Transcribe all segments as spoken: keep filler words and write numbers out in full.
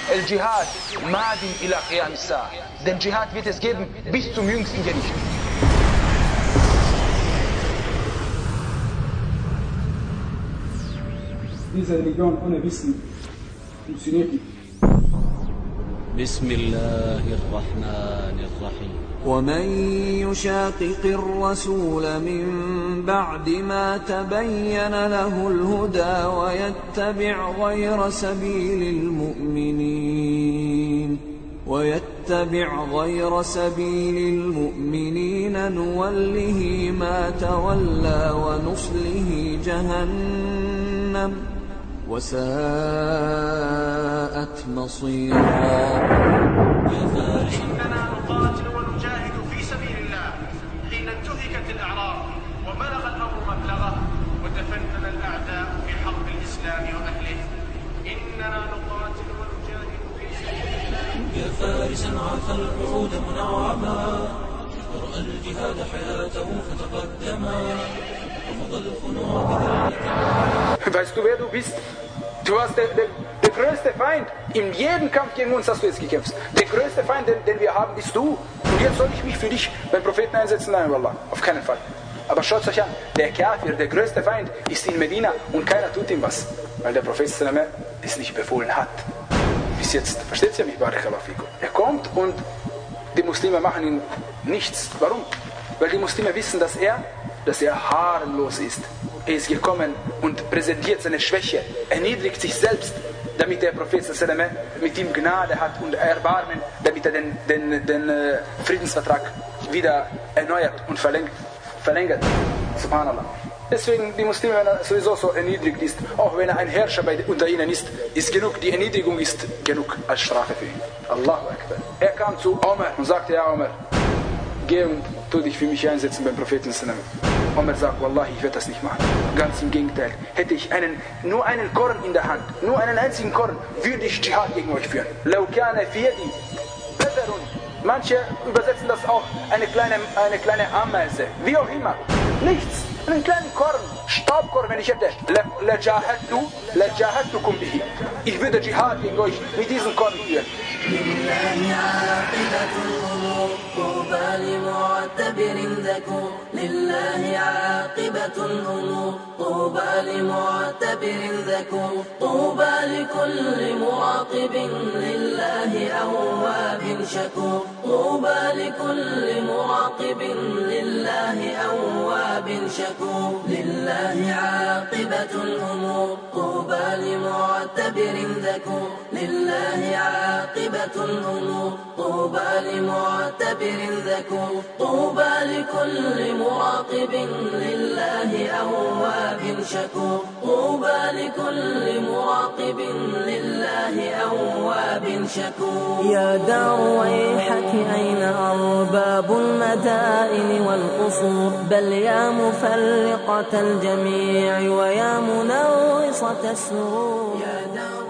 El Dschihad madin ila qiyam as-sa'a. Den Dschihad wird es geben bis zum jüngsten Gericht. Diese Religion ohne Wissen funktioniert nicht. بسم الله الرحمن الرحيم ومن يشاقق الرسول من بعد ما تبين له الهدى ويتبع غير سبيل المؤمنين ويتبع غير سبيل المؤمنين نوله ما تولى ونصله جهنم وساءت مصيرا. إننا نقاتل ونجاهد في سبيل الله حين انتهكت الأعراض وبلغ الأمر مبلغه وتفنن الأعداء في حرب الإسلام وأهله. إننا نقاتل ونجاهد في سبيل الله. يا فارسا عاف الوعود منعما ورأى الجهاد حياته فتقدما وفضل الخنوع بذلك. Weißt du, wer du bist? Du warst der, der, der größte Feind. In jedem Kampf gegen uns hast du jetzt gekämpft. Der größte Feind, den, den wir haben, bist du. Und jetzt soll ich mich für dich beim Propheten einsetzen? Nein, Wallah, auf keinen Fall. Aber schaut euch an, der Kafir, der größte Feind, ist in Medina und keiner tut ihm was. Weil der Prophet es nicht befohlen hat. Bis jetzt, versteht ihr mich, Barakallahu fikum? Er kommt und die Muslime machen ihm nichts. Warum? Weil die Muslime wissen, dass er, dass er harmlos ist. Er ist gekommen und präsentiert seine Schwäche, erniedrigt sich selbst, damit der Prophet mit ihm Gnade hat und Erbarmen, damit er den, den, den äh, Friedensvertrag wieder erneuert und verlängert. verlängert. Subhanallah. Deswegen die Muslime, wenn er sowieso so erniedrigt ist, auch wenn er ein Herrscher bei, unter ihnen ist, ist genug, die Erniedrigung ist genug als Strafe für ihn. Allahu Akbar. Er kam zu Omar und sagte, ja Omar, geh und tu dich für mich einsetzen beim Propheten. Omar sagt, Wallahi, ich werde das nicht machen. Ganz im Gegenteil. Hätte ich einen, nur einen Korn in der Hand, nur einen einzigen Korn, würde ich Dschihad gegen euch führen. Lau kana fi yadi badrun. Manche übersetzen das auch eine kleine, eine kleine Ameise. Wie auch immer. Nichts. Einen kleinen Korn. Staubkorn, wenn ich hätte. Lajahadtu, lajahadtukum bihi. Ich würde Dschihad gegen euch mit diesem Korn führen. لله عاقبة الأمور طوبى لمعتبر ذكور. لله عاقبة الأمور طوبى لمعتبر ذكور. طوبى لكل مراقب لله أواب شكور. طوبى لكل مراقب لله أواب شكور. لله عاقبة الأمور طوبى لمعتبر ذكور. لله عاقبة الأمور طوبى لمعتبر ذكور. طوبى لكل مراقب لله أواب شكور. طوبى لكل مراقب لله أواب شكور. يا دار ويحك أين أرباب المدائن والقصور؟ بل يا مفرقة الجميع ويا منوصة السرور. يا دار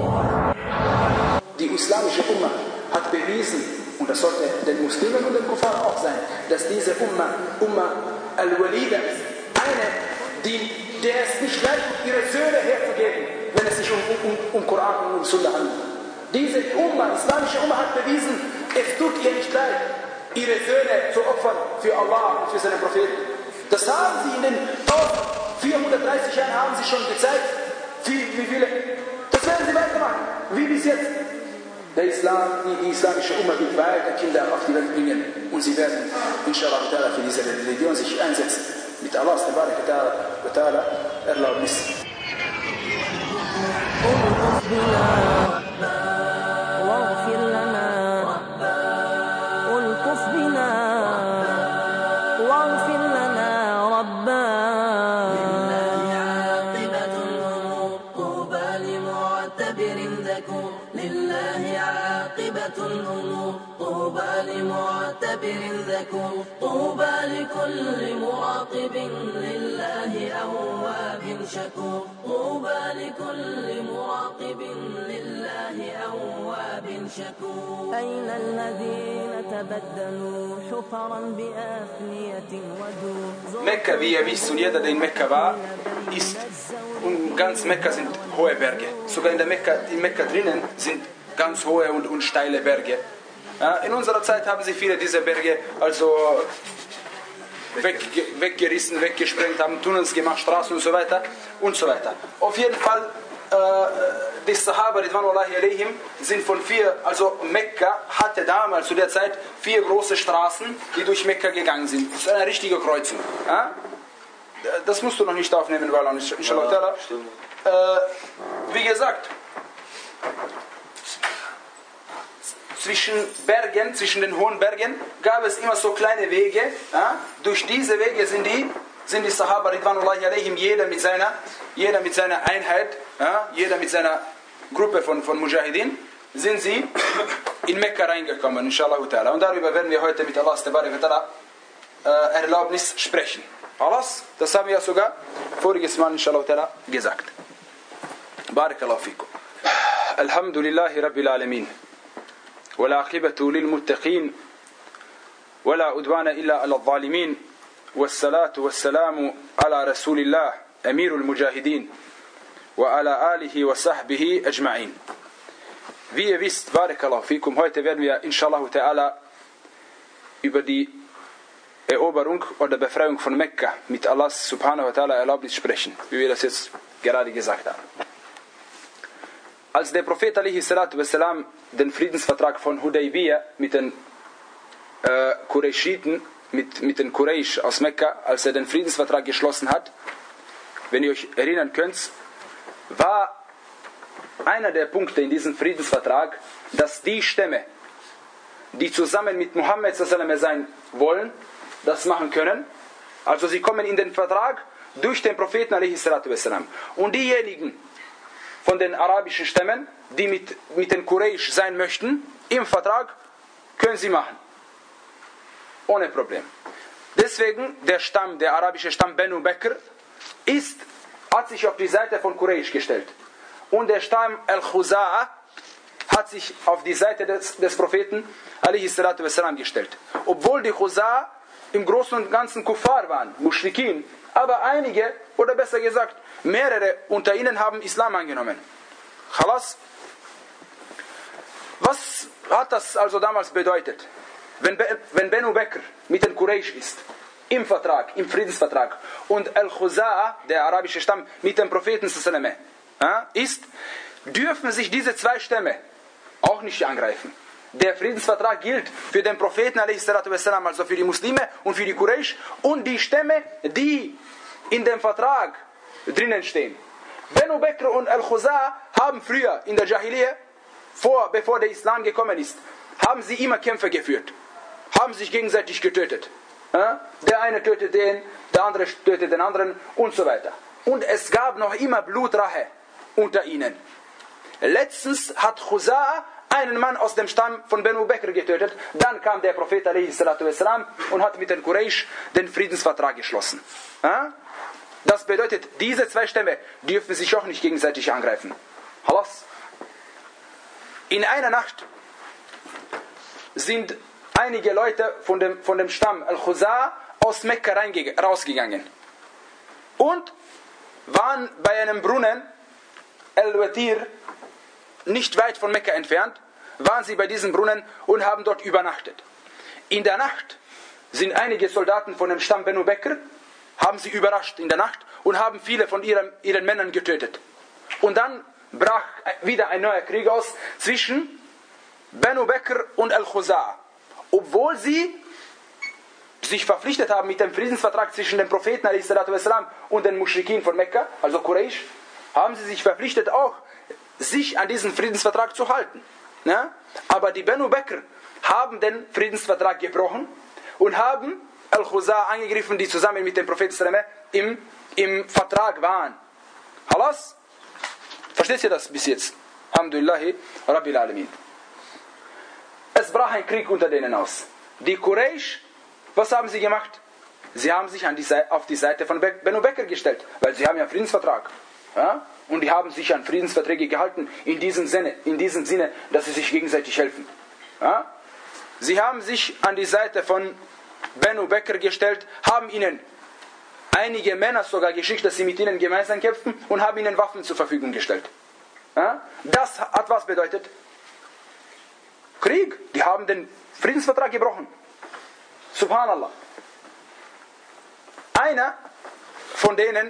Die islamische Umma hat bewiesen, und das sollte den Muslimen und den Kuffar auch sein, dass diese Umma, Umma al-Walida ist. Eine, die, der es nicht leid tut, ihre Söhne herzugeben, wenn es sich um, um, um Koran und um Sunna handelt. Diese Umma, islamische Umma hat bewiesen, es tut ihr nicht leid, ihre Söhne zu opfern für Allah und für seine Propheten. Das haben sie in den vierhundertdreißig Jahren haben sie schon gezeigt. Wie, wie viele? Das werden sie weitermachen. Wie bis jetzt. Der Islam, die, die islamische Umma wird weiter Kinder auf die Welt bringen und sie werden inshallah für diese Religion sich einsetzen. Mit Allahs Ta'ala Erlaubnis. واغفر لنا والطف بنا واغفر لنا ربا. لله عاقبة الأمور طوبى لمعتبر ذكور. لله عاقبة الأمور طوبى لمعتبر ذكور. طوبى لكل مراقب لله أواب شكور. طوبى لكل مراقب لله أواب شكور. أين الذين تبدلوا حفرا بأفنية ودور؟ Mekka, wie ihr wisst, und jeder, der in Mekka war, ist, und ganz Mekka sind hohe Berge. Sogar in der Mekka, in Mekka drinnen sind ganz hohe und, und steile Berge. Ja, in unserer Zeit haben sie viele dieser Berge also weg, weggerissen, weggesprengt, haben Tunnels gemacht, Straßen und so weiter und so weiter. Auf jeden Fall, äh, die Sahaba Ridwanullahi alayhim sind von vier, also Mekka hatte damals zu der Zeit vier große Straßen, die durch Mekka gegangen sind. Das ist eine richtige Kreuzung. Ja? Das musst du noch nicht aufnehmen, weil inshallah. Ja, äh, wie gesagt, zwischen Bergen, zwischen den hohen Bergen, gab es immer so kleine Wege. Ja? Durch diese Wege sind die, sind die Sahaba Ridwanullahi alayhim, jeder mit seiner, jeder mit seiner Einheit, ja? Jeder mit seiner Gruppe von, von Mujahideen, sind sie in Mekka reingekommen, inshallah ta'ala. Und darüber werden wir heute mit Allahs äh, Erlaubnis sprechen. Alles, das haben wir ja sogar voriges Mal, inshallah ta'ala, gesagt. Barakallahu fikum. Alhamdulillahi Rabbil Alamin. والعاقبة للمتقين ولا أدوان إلا على الظالمين والصلاة والسلام على رسول الله أمير المجاهدين وعلى آله وصحبه أجمعين. Wie ihr wisst, Barakallahu fikum, heute werden wir inshallah ta'ala über die Eroberung oder Befreiung von Mekka mit Allahs subhanahu wa ta'ala Erlaubnis sprechen, wie wir das jetzt gerade gesagt haben. Als der Prophet alaihi salatu wassalam den Friedensvertrag von Hudaybiyah mit den äh, Qurayshiten, mit, mit den Quraysh aus Mekka, als er den Friedensvertrag geschlossen hat, wenn ihr euch erinnern könnt, war einer der Punkte in diesem Friedensvertrag, dass die Stämme, die zusammen mit Muhammad sein wollen, das machen können. Also sie kommen in den Vertrag durch den Propheten alaihi salatu wassalam. Und diejenigen von den arabischen Stämmen, die mit, mit den Quraysh sein möchten, im Vertrag, können sie machen. Ohne Problem. Deswegen, der Stamm, der arabische Stamm Banu Bakr, ist, hat sich auf die Seite von Quraysh gestellt. Und der Stamm Al-Khuza'a hat sich auf die Seite des, des Propheten alaihi salatu wassalam gestellt. Obwohl die Khuza'a im Großen und Ganzen Kuffar waren, Mushrikin, aber einige, oder besser gesagt, mehrere unter ihnen haben Islam angenommen. Khalas. Was hat das also damals bedeutet? Wenn, wenn Banu Bakr mit den Quraysh ist, im Vertrag, im Friedensvertrag, und Al-Khuza'a, der arabische Stamm, mit dem Propheten ist, dürfen sich diese zwei Stämme auch nicht angreifen. Der Friedensvertrag gilt für den Propheten, also für die Muslime und für die Quraysh, und die Stämme, die in dem Vertrag drinnen stehen. Banu Bakr und Al-Khuza'a haben früher in der Jahiliyyah, vor, bevor der Islam gekommen ist, haben sie immer Kämpfe geführt, haben sich gegenseitig getötet. Der eine tötet den, der andere tötet den anderen und so weiter. Und es gab noch immer Blutrache unter ihnen. Letztens hat Khuza'a einen Mann aus dem Stamm von Banu Bakr getötet. Dann kam der Prophet alaihi salatu wassalam und hat mit den Quraysh den Friedensvertrag geschlossen. Das bedeutet, diese zwei Stämme dürfen sich auch nicht gegenseitig angreifen. Halas. In einer Nacht sind einige Leute von dem, von dem Stamm Al-Khuza'a aus Mekka rausgegangen und waren bei einem Brunnen, Al-Watir, nicht weit von Mekka entfernt, waren sie bei diesem Brunnen und haben dort übernachtet. In der Nacht sind einige Soldaten von dem Stamm Banu Bakr, haben sie überrascht in der Nacht und haben viele von ihren, ihren Männern getötet. Und dann brach wieder ein neuer Krieg aus zwischen Banu Bakr und Al-Khuza'a. Obwohl sie sich verpflichtet haben mit dem Friedensvertrag zwischen dem Propheten und den Mushrikin von Mekka, also Quraysh, haben sie sich verpflichtet auch, sich an diesen Friedensvertrag zu halten. Ja? Aber die Banu Bakr haben den Friedensvertrag gebrochen und haben Al-Khuza'a angegriffen, die zusammen mit dem Propheten im, im Vertrag waren. Halas? Versteht ihr das bis jetzt? Alhamdulillahi Rabbil Alamin. Es brach ein Krieg unter denen aus. Die Quraysh, was haben sie gemacht? Sie haben sich an die Seite, auf die Seite von Banu Bakr gestellt, weil sie haben ja einen Friedensvertrag. Ja? Und die haben sich an Friedensverträge gehalten, in diesem Sinne, in diesem Sinne, dass sie sich gegenseitig helfen. Ja? Sie haben sich an die Seite von Banu Bakr gestellt, haben ihnen einige Männer sogar geschickt, dass sie mit ihnen gemeinsam kämpfen, und haben ihnen Waffen zur Verfügung gestellt. Ja? Das hat was bedeutet? Krieg. Die haben den Friedensvertrag gebrochen. Subhanallah. Einer von denen,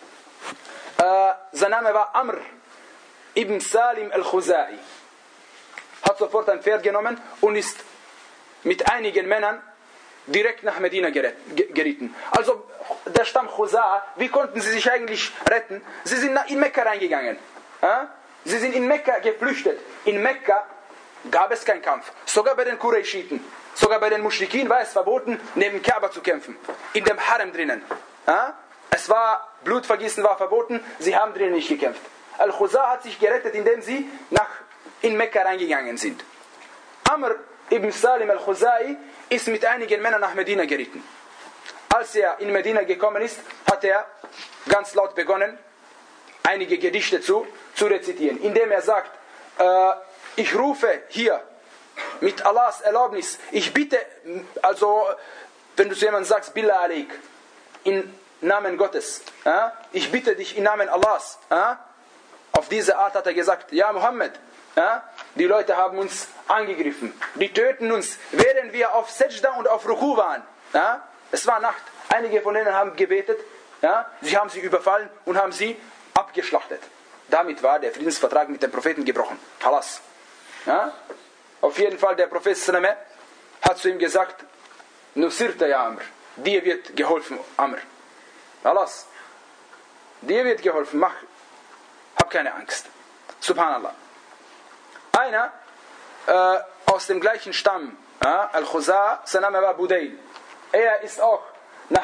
äh, sein Name war Amr ibn Salim al-Khuzai, hat sofort ein Pferd genommen und ist mit einigen Männern direkt nach Medina gerieten. Also der Stamm Khuzaa, wie konnten sie sich eigentlich retten? Sie sind in Mekka reingegangen. Sie sind in Mekka geflüchtet. In Mekka gab es keinen Kampf. Sogar bei den Qurayshiten, sogar bei den Muschrikin war es verboten, neben Kaaba zu kämpfen. In dem Harem drinnen. Es war, Blutvergießen war verboten, sie haben drinnen nicht gekämpft. Al-Khuzaa hat sich gerettet, indem sie nach, in Mekka reingegangen sind. Amr ibn Salim al-Khuzai ist mit einigen Männern nach Medina geritten. Als er in Medina gekommen ist, hat er ganz laut begonnen, einige Gedichte zu, zu rezitieren, indem er sagt, äh, ich rufe hier mit Allahs Erlaubnis, ich bitte, also wenn du zu jemandem sagst, Billah alaik, in Namen Gottes, äh, ich bitte dich im Namen Allahs, äh, auf diese Art hat er gesagt, ja Muhammad, äh, die Leute haben uns angegriffen, die töten uns, während wir auf Sajda und auf Ruku waren. Ja? Es war Nacht, einige von denen haben gebetet, ja? Sie haben sie überfallen und haben sie abgeschlachtet. Damit war der Friedensvertrag mit dem Propheten gebrochen. Halas. Ja? Auf jeden Fall, der Prophet Sallallahu hat zu ihm gesagt, Nusirta ya Amr, dir wird geholfen, Amr. Halas. Dir wird geholfen, mach, hab keine Angst. Subhanallah. Einer äh, aus dem gleichen Stamm, äh, Al-Khuzaa, sein Name war Budayl. Er ist auch nach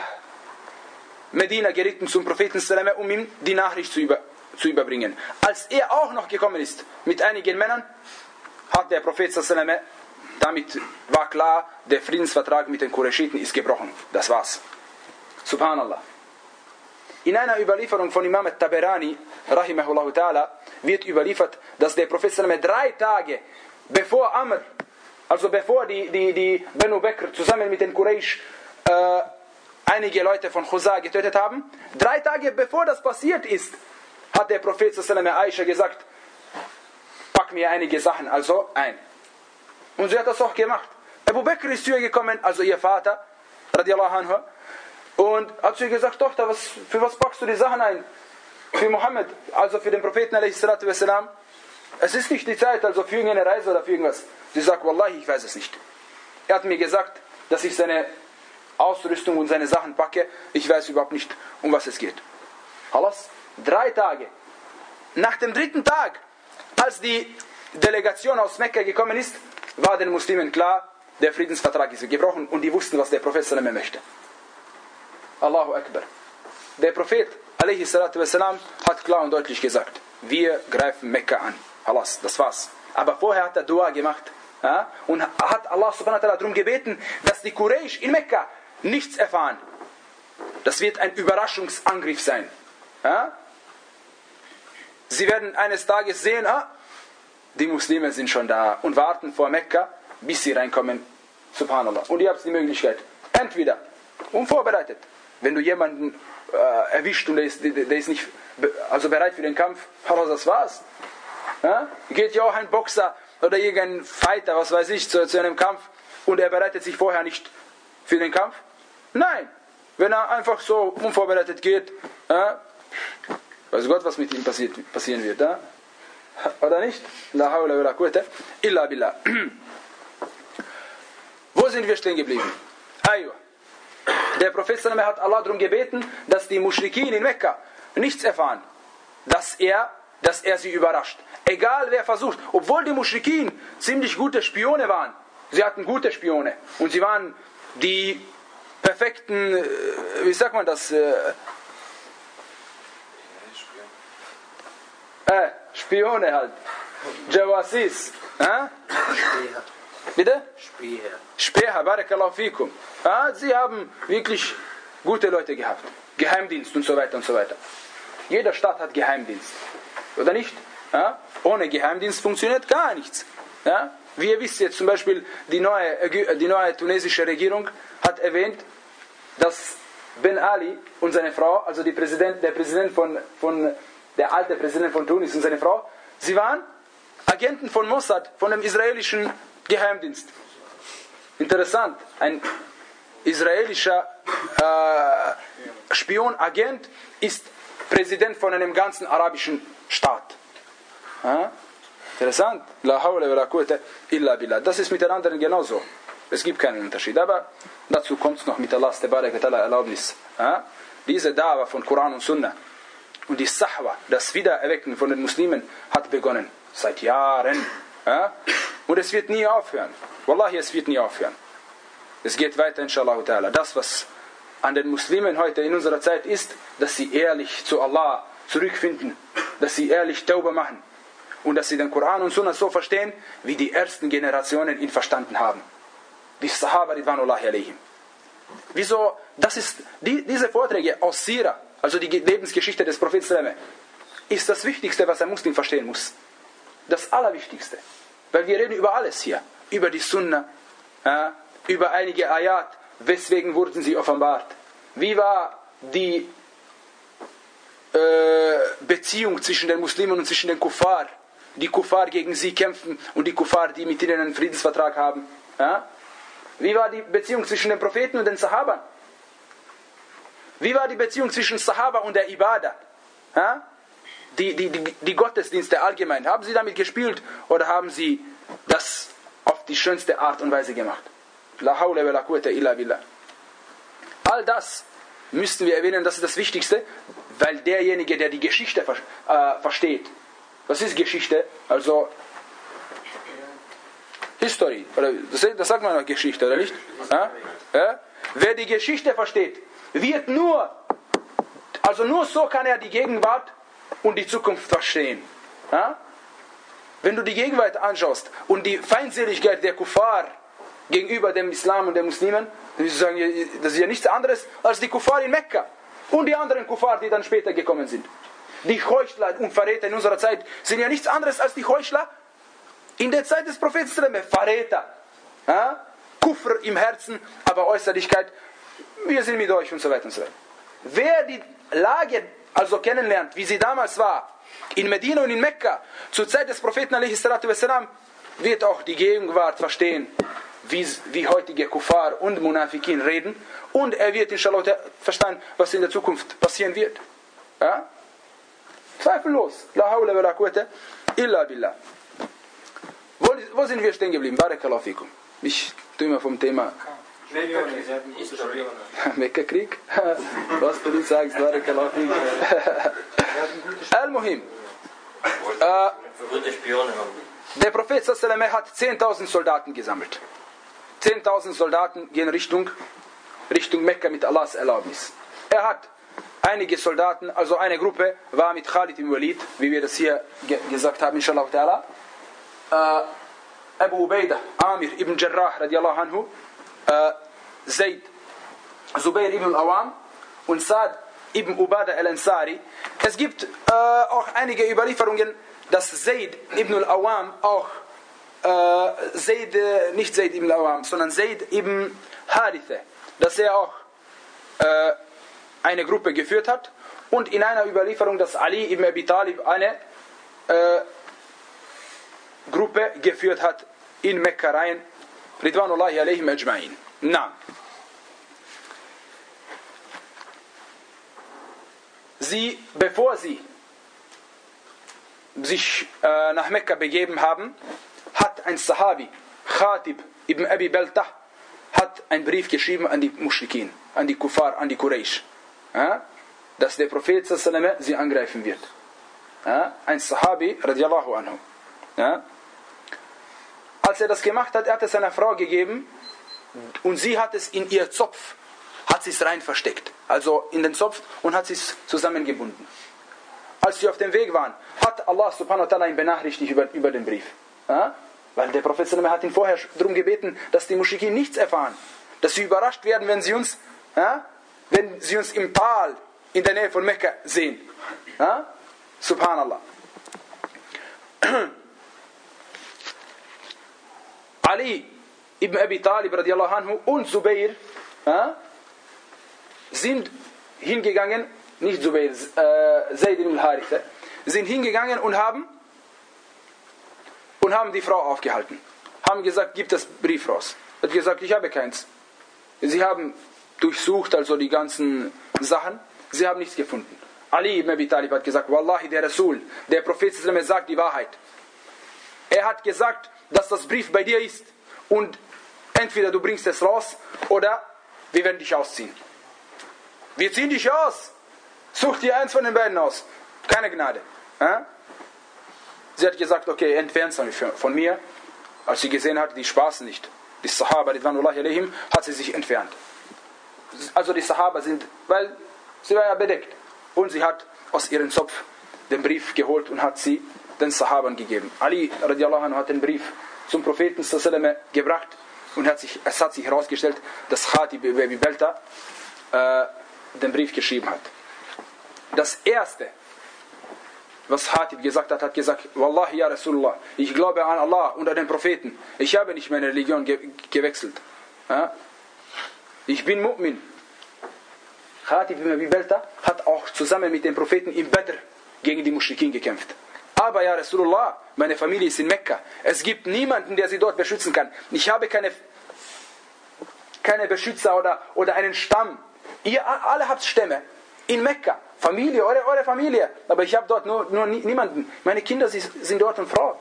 Medina geritten zum Propheten Sallallahu, um ihm die Nachricht zu, über, zu überbringen. Als er auch noch gekommen ist mit einigen Männern, hat der Prophet Sallallahu, damit war klar, der Friedensvertrag mit den Qurayshiten ist gebrochen. Das war's. Subhanallah. In einer Überlieferung von Imam al-Taberani, rahimahullah ta'ala, wird überliefert, dass der Prophet Sallallahu drei Tage bevor Amr, also bevor die, die, die Banu Bakr zusammen mit den Quraysh äh, einige Leute von Khuzaa getötet haben, drei Tage bevor das passiert ist, hat der Prophet Sallallahu Aisha gesagt, pack mir einige Sachen also ein. Und sie hat das auch gemacht. Abu Bakr ist zu ihr gekommen, also ihr Vater, radiallahu anhu, und hat zu ihr gesagt, Tochter, was, für was packst du die Sachen ein? Für Mohammed, also für den Propheten a.s. Es ist nicht die Zeit, also für irgendeine Reise oder für irgendwas. Sie sagt, Wallahi, ich weiß es nicht. Er hat mir gesagt, dass ich seine Ausrüstung und seine Sachen packe. Ich weiß überhaupt nicht, um was es geht. Alles? Drei Tage. Nach dem dritten Tag, als die Delegation aus Mekka gekommen ist, war den Muslimen klar, der Friedensvertrag ist gebrochen und die wussten, was der Prophet sallallahu möchte. Allahu Akbar. Der Prophet alaihi salatu wassalam hat klar und deutlich gesagt, wir greifen Mekka an. Halas, das war's. Aber vorher hat er Dua gemacht, ja, und hat Allah subhanahu wa ta'ala darum gebeten, dass die Quraysh in Mekka nichts erfahren. Das wird ein Überraschungsangriff sein. Ja. Sie werden eines Tages sehen, ah, die Muslime sind schon da und warten vor Mekka, bis sie reinkommen. Subhanallah. Und ihr habt die Möglichkeit, entweder unvorbereitet, wenn du jemanden äh, erwischt und der ist, der, der ist nicht also bereit für den Kampf, das war's. Ja? Geht ja auch ein Boxer oder irgendein Fighter, was weiß ich, zu, zu einem Kampf und er bereitet sich vorher nicht für den Kampf? Nein. Wenn er einfach so unvorbereitet geht, ja, weiß Gott, was mit ihm passiert, passieren wird. Ja? Oder nicht? La hawla wa la quwwata illa billah. Wo sind wir stehen geblieben? Aywa. Der Prophet sallallahu hat Allah darum gebeten, dass die Muschrikin in Mekka nichts erfahren, dass er, dass er sie überrascht. Egal wer versucht, obwohl die Muschrikin ziemlich gute Spione waren, sie hatten gute Spione und sie waren die perfekten, wie sagt man das, äh, äh, Spione halt, Jawasis, äh? Bitte? Späher. Späher, barakallahu fikum. Ja, sie haben wirklich gute Leute gehabt. Geheimdienst und so weiter und so weiter. Jeder Staat hat Geheimdienst. Oder nicht? Ja? Ohne Geheimdienst funktioniert gar nichts. Ja? Wie ihr wisst jetzt zum Beispiel, die neue, die neue tunesische Regierung hat erwähnt, dass Ben Ali und seine Frau, also die Präsident, der Präsident von, von, der alte Präsident von Tunis und seine Frau, sie waren Agenten von Mossad, von dem israelischen Geheimdienst. Interessant. Ein israelischer äh, Spion, Agent ist Präsident von einem ganzen arabischen Staat. Ja? Interessant. La hawla wa la quwwata illa billah. Das ist mit den anderen genauso. Es gibt keinen Unterschied. Aber dazu kommt es noch mit Allahs Tabarak wa Ta'ala Erlaubnis. Ja? Diese Dawa von Koran und Sunna und die Sahwa, das Wiedererwecken von den Muslimen, hat begonnen. Seit Jahren. Ja? Und es wird nie aufhören. Wallahi, es wird nie aufhören. Es geht weiter, inshallah ta'ala. Das, was an den Muslimen heute in unserer Zeit ist, dass sie ehrlich zu Allah zurückfinden, dass sie ehrlich Tauba machen und dass sie den Koran und Sunna so verstehen, wie die ersten Generationen ihn verstanden haben. Wie Sahaba ridwanullahi alayhim. Wieso? Das ist, die, diese Vorträge aus Sira, also die Lebensgeschichte des Propheten Sallallahu, ist das Wichtigste, was ein Muslim verstehen muss. Das Allerwichtigste. Weil wir reden über alles hier. Über die Sunna, äh, über einige Ayat. Weswegen wurden sie offenbart? Wie war die äh, Beziehung zwischen den Muslimen und zwischen den Kuffar? Die Kuffar gegen sie kämpfen und die Kuffar, die mit ihnen einen Friedensvertrag haben. Ja? Wie war die Beziehung zwischen den Propheten und den Sahabern? Wie war die Beziehung zwischen Sahaba und der Ibadah? Ja? Die, die, die, die Gottesdienste allgemein. Haben sie damit gespielt oder haben sie das auf die schönste Art und Weise gemacht? La hawla wa la quwwata illa billah. All das müssten wir erwähnen, das ist das Wichtigste, weil derjenige, der die Geschichte äh, versteht, was ist Geschichte? Also History, oder das, das sagt man noch Geschichte, oder nicht? Ja? Ja? Wer die Geschichte versteht, wird nur, also nur so kann er die Gegenwart und die Zukunft verstehen. Ja? Wenn du die Gegenwart anschaust und die Feindseligkeit der Kuffar gegenüber dem Islam und den Muslimen, dann wirst du sagen, das ist ja nichts anderes als die Kuffar in Mekka und die anderen Kuffar, die dann später gekommen sind. Die Heuchler und Verräter in unserer Zeit sind ja nichts anderes als die Heuchler in der Zeit des Propheten. Verräter, ja? Kufr im Herzen, aber Äußerlichkeit, wir sind mit euch und so weiter und so weiter. Wer die Lage also kennenlernt, wie sie damals war, in Medina und in Mekka, zur Zeit des Propheten a.s., wird auch die Gegenwart verstehen, wie, wie heutige Kuffar und Munafikin reden, und er wird inshallah verstehen, was in der Zukunft passieren wird. Ja? Zweifellos. La hawla wa la quwwata illa billah. Wo, wo sind wir stehen geblieben? Barakallahu fikum. Ich tue immer vom Thema Mekka-Krieg. Was du nicht sagst, Barakallahu fikum. Al-Muhim. Äh, der Prophet sallallahu hat zehntausend Soldaten gesammelt. zehntausend Soldaten gehen Richtung, Richtung Mekka mit Allahs Erlaubnis. Er hat einige Soldaten, also eine Gruppe war mit Khalid ibn Walid, wie wir das hier ge gesagt haben, inshallah ta'ala. Äh, Abu Ubaidah, Amir ibn Jarrah, radiallahu anhu, äh, Zayd, Zubair ibn al-Awam und Saad ibn Ubadah al-Ansari. Es gibt äh, auch einige Überlieferungen, dass Zayd ibn al-Awam auch äh, Zayd, äh, nicht Zayd ibn al-Awam, sondern Zayd ibn Haritha, dass er auch äh, eine Gruppe geführt hat, und in einer Überlieferung, dass Ali ibn Abi Talib eine äh, Gruppe geführt hat in Mekka rein, Ridwanullahi alayhim ajma'in. Na. Sie, bevor sie sich äh, nach Mekka begeben haben, hat ein Sahabi, Khatib ibn Abi Baltah, hat einen Brief geschrieben an die Mushrikin, an die Kuffar, an die Quraysh, ja, dass der Prophet sallallahu sie angreifen wird. Ja, ein Sahabi, radiallahu anhu. Ja. Als er das gemacht hat, er hat es seiner Frau gegeben, und sie hat es in ihr Zopf, hat sie es rein versteckt, also in den Zopf, und hat es zusammengebunden. Als sie auf dem Weg waren, hat Allah subhanahu wa ta'ala ihn benachrichtigt über, über den Brief. Ja? Weil der Prophet sallallahu hat ihn vorher darum gebeten, dass die Muschrikin nichts erfahren, dass sie überrascht werden, wenn sie uns, ja, wenn sie uns im Tal in der Nähe von Mekka sehen. Ja? Subhanallah. Ali ibn Abi Talib radiallahu anhu und Zubair ja, sind hingegangen, nicht Zubair, äh, Zayd ibn al-Haritha, sind hingegangen und haben und haben die Frau aufgehalten. haben gesagt, gib das Brief raus. Er hat gesagt, ich habe keins. Sie haben durchsucht, also die ganzen Sachen, sie haben nichts gefunden. Ali ibn Abi Talib hat gesagt, Wallahi, der Rasul, der Prophet sagt die Wahrheit. Er hat gesagt, dass das Brief bei dir ist und entweder du bringst es raus oder wir werden dich ausziehen. Wir ziehen dich aus. Such dir eins von den beiden aus. Keine Gnade. Ja? Sie hat gesagt, okay, entfernt es von mir. Als sie gesehen hat, die spaßen nicht. Die Sahaba, Ridwanullahi alaihim, hat sie sich entfernt. Also die Sahaba sind, weil sie war ja bedeckt. Und sie hat aus ihrem Zopf den Brief geholt und hat sie den Sahabern gegeben. Ali radiallahu anhu hat den Brief zum Propheten sallallahu gebracht und hat sich, es hat sich herausgestellt, dass Khatib ibn Abi Balta äh, den Brief geschrieben hat. Das erste, was Khatib gesagt hat, hat gesagt, Wallahi ya Rasulullah, ich glaube an Allah und an den Propheten. Ich habe nicht meine Religion ge gewechselt. Ja? Ich bin Mu'min. Khatib ibn Abi Balta hat auch zusammen mit den Propheten im Badr gegen die Muschrikin gekämpft. Aber ja Rasulullah, meine Familie ist in Mekka. Es gibt niemanden, der sie dort beschützen kann. Ich habe keine, keine Beschützer oder, oder einen Stamm. Ihr alle habt Stämme. In Mekka. Familie, eure, eure Familie. Aber ich habe dort nur, nur niemanden. Meine Kinder sind dort und Frau.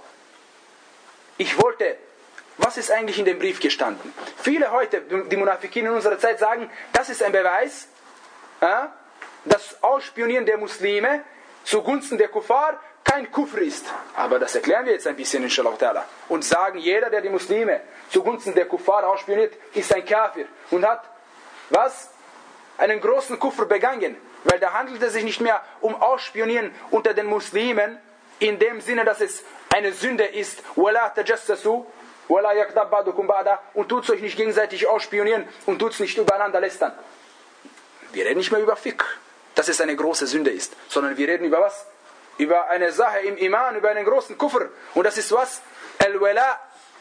Ich wollte, was ist eigentlich in dem Brief gestanden? Viele heute, die Munafikin in unserer Zeit sagen, das ist ein Beweis, äh, das Ausspionieren der Muslime zugunsten der Kuffar kein Kufr ist. Aber das erklären wir jetzt ein bisschen, inshallah ta'ala. Und sagen, jeder, der die Muslime zugunsten der Kuffar ausspioniert, ist ein Kafir. Und hat, was? Einen großen Kufr begangen. Weil da handelt es sich nicht mehr um Ausspionieren unter den Muslimen, in dem Sinne, dass es eine Sünde ist. وَلَا تَجَسَّسُوا وَلَا يَكْتَبْ بَعْضُكُمْ بَعْضًا. Und tut euch nicht gegenseitig ausspionieren und tut es nicht übereinander lästern. Wir reden nicht mehr über Fiqh, dass es eine große Sünde ist. Sondern wir reden über was? Über eine Sache im Iman, über einen großen Kufr. Und das ist was? Al-Wala.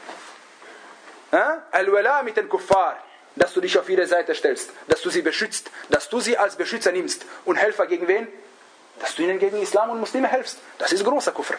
Al-Wala mit den Kuffar. Dass du dich auf ihre Seite stellst. Dass du sie beschützt. Dass du sie als Beschützer nimmst. Und Helfer gegen wen? Dass du ihnen gegen Islam und Muslime helfst. Das ist großer Kufr.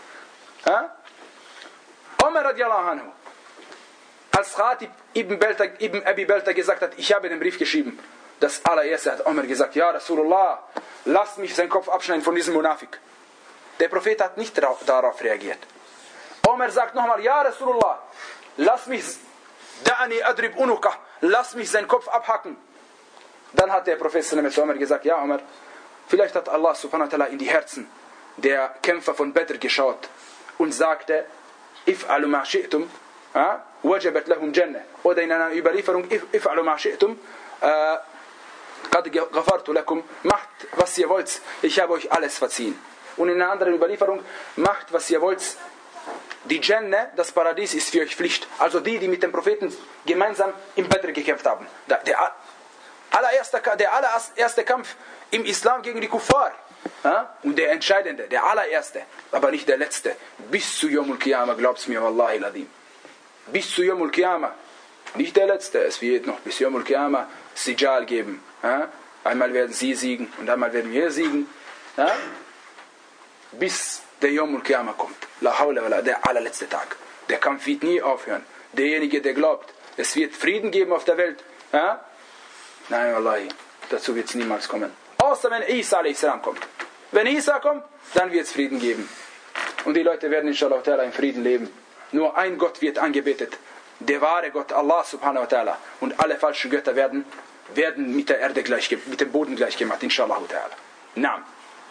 Umar radiallahu anhu. Als Khatib ibn, Balta, ibn Abi Balta gesagt hat, ich habe den Brief geschrieben. Das allererste hat Umar gesagt, ja Rasulullah, lass mich seinen Kopf abschneiden von diesem Munafik. Der Prophet hat nicht darauf reagiert. Umar sagt nochmal, ja Rasulullah, lass mich, da'ani adrib unuka, lass mich seinen Kopf abhacken. Dann hat der Prophet zu Umar gesagt, ja Umar, vielleicht hat Allah subhanahu wa ta'ala in die Herzen der Kämpfer von Badr geschaut und sagte, if'alu ma shi'tum, wajabat lahum jannah. Oder in einer Überlieferung, if'alu ma shi'tum, qad ghafartu lakum, macht was ihr wollt, ich habe euch alles verziehen. Und in einer anderen Überlieferung, macht was ihr wollt, die Jannah, das Paradies, ist für euch Pflicht. Also die, die mit dem Propheten gemeinsam im Badr gekämpft haben. Der allererste, der allererste Kampf im Islam gegen die Kuffar. Und der entscheidende, der allererste, aber nicht der letzte. Bis zu Yawmul Qiyamah, glaubt's mir, Wallahi Ladim. Bis zu Yawmul Qiyamah. Nicht der letzte, es wird noch bis Yawmul Qiyamah Sijal geben. Einmal werden sie siegen und einmal werden wir siegen. Bis der Yawmul Qiyamah kommt. La hawla wala, der allerletzte Tag. Der Kampf wird nie aufhören. Derjenige, der glaubt, es wird Frieden geben auf der Welt. Ja? Nein, Wallahi, dazu wird es niemals kommen. Außer wenn Isa a s kommt. Wenn Isa kommt, dann wird es Frieden geben. Und die Leute werden inshallah ta'ala in Frieden leben. Nur ein Gott wird angebetet. Der wahre Gott, Allah subhanahu wa ta'ala. Und alle falschen Götter werden, werden mit der Erde gleich, mit dem Boden gleich gemacht, inshallah ta'ala. Naam.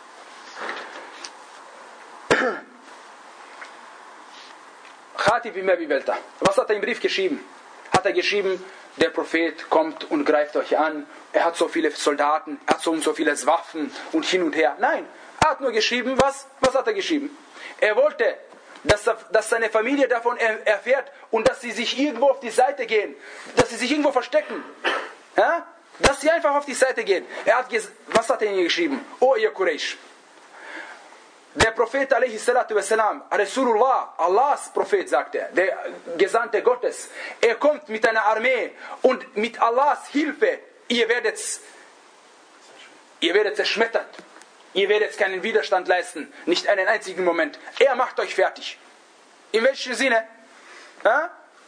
Khatib ibn Abi Balta. Was hat er im Brief geschrieben? Hat er geschrieben, der Prophet kommt und greift euch an, er hat so viele Soldaten, er hat so und so viele Waffen und hin und her. Nein, er hat nur geschrieben, was? Was hat er geschrieben? Er wollte, dass, er, dass seine Familie davon erfährt und dass sie sich irgendwo auf die Seite gehen, dass sie sich irgendwo verstecken. Ja? Dass sie einfach auf die Seite gehen. Er hat was hat er ihnen geschrieben? O ihr Quraysh. Der Prophet alaihi salatu wassalam, Rasulullah, Allahs Prophet, sagt er, der Gesandte Gottes, er kommt mit einer Armee und mit Allahs Hilfe, ihr werdet, ihr werdet zerschmettert, ihr werdet keinen Widerstand leisten, nicht einen einzigen Moment. Er macht euch fertig. In welchem Sinne? Ja?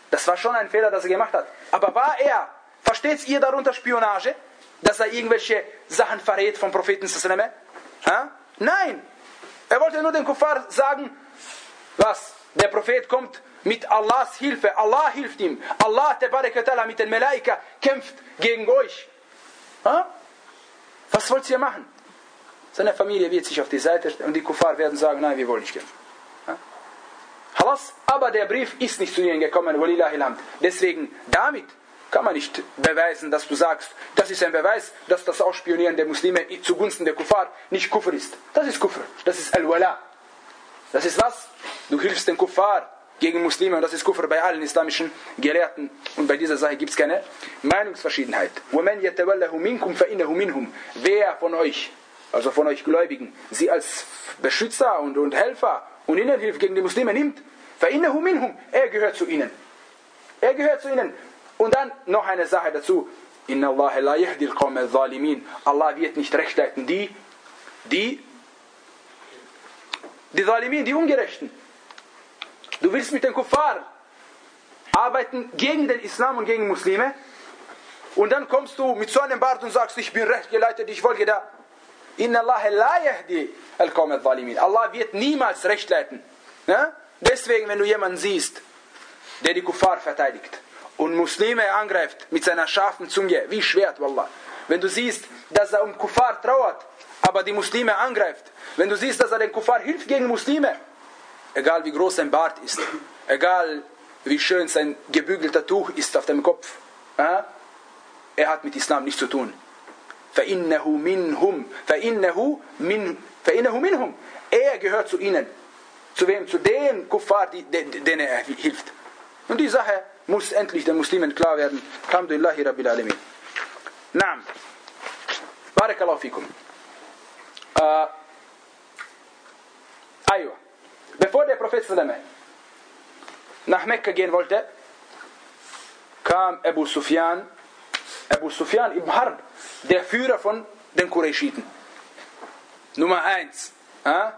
Das war schon ein Fehler, das er gemacht hat. Aber war er, versteht ihr darunter Spionage? Dass er irgendwelche Sachen verrät vom Propheten sallallahu alaihi wasallam? Nein! Er wollte nur den Kuffar sagen, was? Der Prophet kommt mit Allahs Hilfe. Allah hilft ihm. Allah ta'ala mit den Malaika kämpft gegen euch. Ha? Was wollt ihr machen? Seine Familie wird sich auf die Seite und die Kuffar werden sagen, nein, wir wollen nicht kämpfen. Ha? Aber der Brief ist nicht zu ihnen gekommen. Deswegen, damit kann man nicht beweisen, dass du sagst, das ist ein Beweis, dass das Ausspionieren der Muslime zugunsten der Kuffar nicht Kufr ist. Das ist Kufr. Das ist Al-Wala. Das ist was? Du hilfst den Kuffar gegen Muslime und das ist Kufr bei allen islamischen Gelehrten. Und bei dieser Sache gibt es keine Meinungsverschiedenheit. وَمَنْ يَتَوَلَّهُ مِنْكُمْ فَإِنَّهُ مِنْهُمْ. Wer von euch, also von euch Gläubigen, sie als Beschützer und, und Helfer und ihnen hilft gegen die Muslime nimmt, فَإِنَّهُ مِنْهُمْ. Er gehört zu ihnen. Er gehört zu ihnen. Und dann noch eine Sache dazu. Inna Allah la yahdi al-qawm al-zalimin. Allah wird nicht recht leiten. Die, die, die Zalimin, die Ungerechten. Du willst mit den Kuffar arbeiten gegen den Islam und gegen Muslime. Und dann kommst du mit so einem Bart und sagst, ich bin recht geleitet, ich folge da. Inna Allah la yahdi al-qawm al-zalimin. Allah wird niemals recht leiten. Ja? Deswegen, wenn du jemanden siehst, der die Kuffar verteidigt, und Muslime angreift mit seiner scharfen Zunge, wie Schwert, wallah. Wenn du siehst, dass er um Kuffar trauert, aber die Muslime angreift, wenn du siehst, dass er den Kuffar hilft gegen Muslime, egal wie groß sein Bart ist, egal wie schön sein gebügelter Tuch ist auf dem Kopf, äh, er hat mit Islam nichts zu tun. فَإِنَّهُ مِنْهُمْ فَإِنَّهُ مِنْ فَإِنَّهُ مِنْهُمْ. Er gehört zu ihnen. Zu wem? Zu den Kuffar, die, denen er hilft. Und die Sache muss endlich den Muslimen klar werden. Alhamdulillahi Rabbil Alamin. Naam. Barakallahu fikum. Äh, Aywa. Bevor der Prophet sallallahu nach Mekka gehen wollte, kam Abu Sufyan, Abu Sufyan ibn Harb, der Führer von den Qurayshiten. Nummer eins. Äh?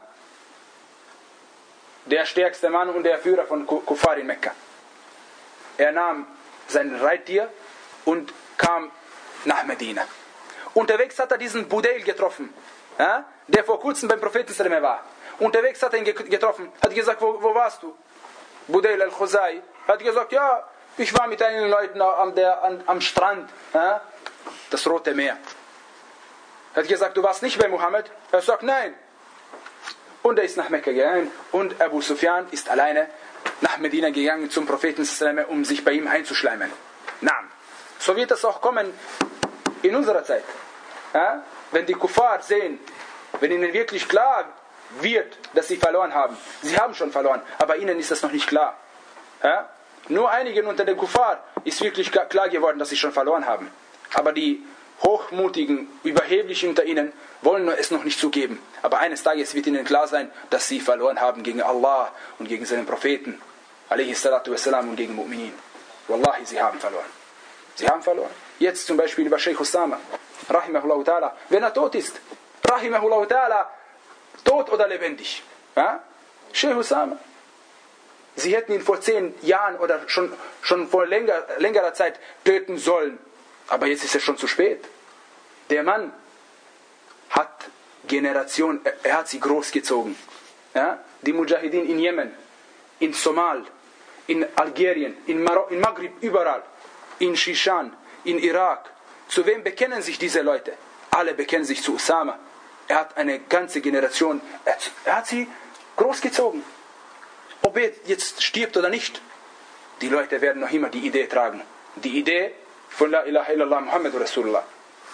Der stärkste Mann und der Führer von Kuffar in Mekka. Er nahm sein Reittier und kam nach Medina. Unterwegs hat er diesen Budayl getroffen, ja, der vor kurzem beim Propheten war. Unterwegs hat er ihn getroffen, hat gesagt, wo, wo warst du? Budayl al-Khuzai hat gesagt, ja, ich war mit einigen Leuten am, der, an, am Strand, ja, das Rote Meer. Hat gesagt, du warst nicht bei Mohammed? Er sagt, nein. Und er ist nach Mekka gegangen und Abu Sufyan ist alleine nach Medina gegangen zum Propheten, um sich bei ihm einzuschleimen. Na, so wird es auch kommen in unserer Zeit. Ja? Wenn die Kuffar sehen, wenn ihnen wirklich klar wird, dass sie verloren haben. Sie haben schon verloren, aber ihnen ist das noch nicht klar. Ja? Nur einigen unter den Kuffar ist wirklich klar geworden, dass sie schon verloren haben. Aber die Hochmutigen, Überheblichen unter ihnen wollen es noch nicht zugeben. Aber eines Tages wird ihnen klar sein, dass sie verloren haben gegen Allah und gegen seinen Propheten, alaihi salatu wassalam, und gegen Mu'minin. Wallahi, sie haben verloren. Sie haben verloren. Jetzt zum Beispiel über Sheikh Usama, rahimahullah ta'ala. Wenn er tot ist, rahimahullah ta'ala, tot oder lebendig. Ja? Sheikh Usama. Sie hätten ihn vor zehn Jahren oder schon, schon vor länger, längerer Zeit töten sollen. Aber jetzt ist es schon zu spät. Der Mann hat Generation, er hat sie großgezogen. Ja? Die Mujahideen in Jemen, in Somal, in Algerien, in, Mar- in Maghrib, überall, in Shishan, in Irak. Zu wem bekennen sich diese Leute? Alle bekennen sich zu Usama. Er hat eine ganze Generation, er, er hat sie großgezogen. Ob er jetzt stirbt oder nicht, die Leute werden noch immer die Idee tragen. Die Idee von La ilaha illallah Muhammad Rasulullah.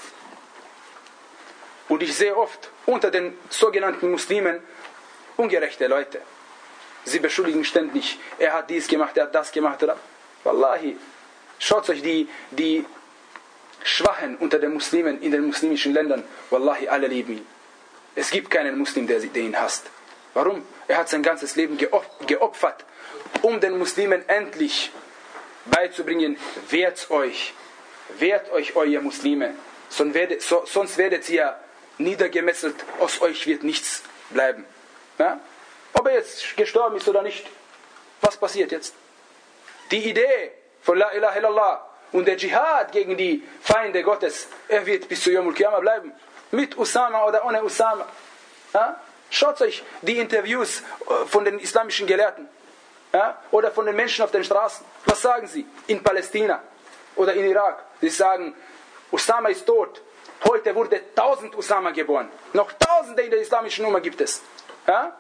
Und ich sehe oft unter den sogenannten Muslimen ungerechte Leute. Sie beschuldigen ständig, er hat dies gemacht, er hat das gemacht. Wallahi, schaut euch die, die Schwachen unter den Muslimen in den muslimischen Ländern, wallahi, alle lieben ihn. Es gibt keinen Muslim, der, der ihn hasst. Warum? Er hat sein ganzes Leben geopfert, um den Muslimen endlich beizubringen, wehrt euch, wehrt euch, euer Muslime, sonst werdet, so, sonst werdet ihr niedergemesselt, aus euch wird nichts bleiben. Ja? Ob er jetzt gestorben ist oder nicht, was passiert jetzt? die Idee von La ilaha illallah und der Dschihad gegen die Feinde Gottes, er wird bis zu Yawmul Qiyamah bleiben. Mit Usama oder ohne Usama. Ja? Schaut euch die Interviews von den islamischen Gelehrten, ja? Oder von den Menschen auf den Straßen. Was sagen sie? In Palästina oder in Irak. Sie sagen, Usama ist tot. Heute wurde tausend Usama geboren. Noch tausende in der islamischen Nummer gibt es. Ja?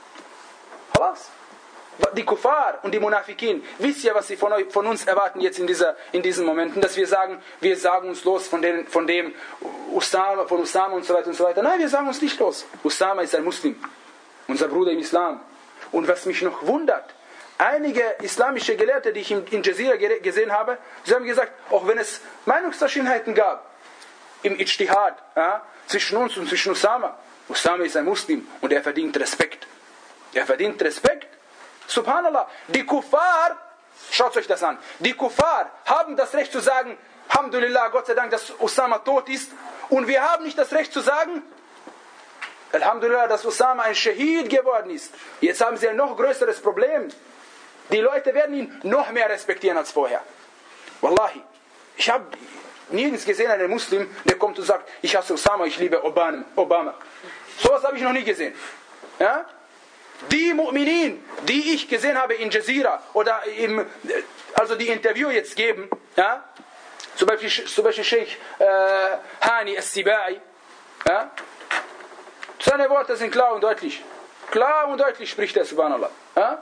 Was? Die Kuffar und die Munafikin, wisst ihr, was sie von, euch, von uns erwarten jetzt in, dieser, in diesen Momenten, dass wir sagen, wir sagen uns los von, den, von dem Usama, von Usama und so weiter und so weiter. Nein, wir sagen uns nicht los. Usama ist ein Muslim, unser Bruder im Islam. Und was mich noch wundert, einige islamische Gelehrte, die ich in, in Jazeera gesehen habe, sie haben gesagt, auch wenn es Meinungsverschiedenheiten gab, im Ijtihad, ja, zwischen uns und zwischen Usama, Usama ist ein Muslim und er verdient Respekt. Er verdient Respekt. Subhanallah, die Kuffar, schaut euch das an, die Kuffar haben das Recht zu sagen, Alhamdulillah, Gott sei Dank, dass Usama tot ist, und wir haben nicht das Recht zu sagen, Alhamdulillah, dass Usama ein Shahid geworden ist. Jetzt haben sie ein noch größeres Problem. Die Leute werden ihn noch mehr respektieren als vorher. Wallahi, ich habe nirgends gesehen einen Muslim, der kommt und sagt, ich hasse Usama, ich liebe Obama. Obama. So etwas habe ich noch nie gesehen. Ja? Die Mu'minin, die ich gesehen habe in Jazeera oder im, also die Interview jetzt geben, ja, zum Beispiel, zum Beispiel Sheikh äh, Hani As-Sibai, ja, seine Worte sind klar und deutlich. Klar und deutlich spricht er, subhanallah. Ja?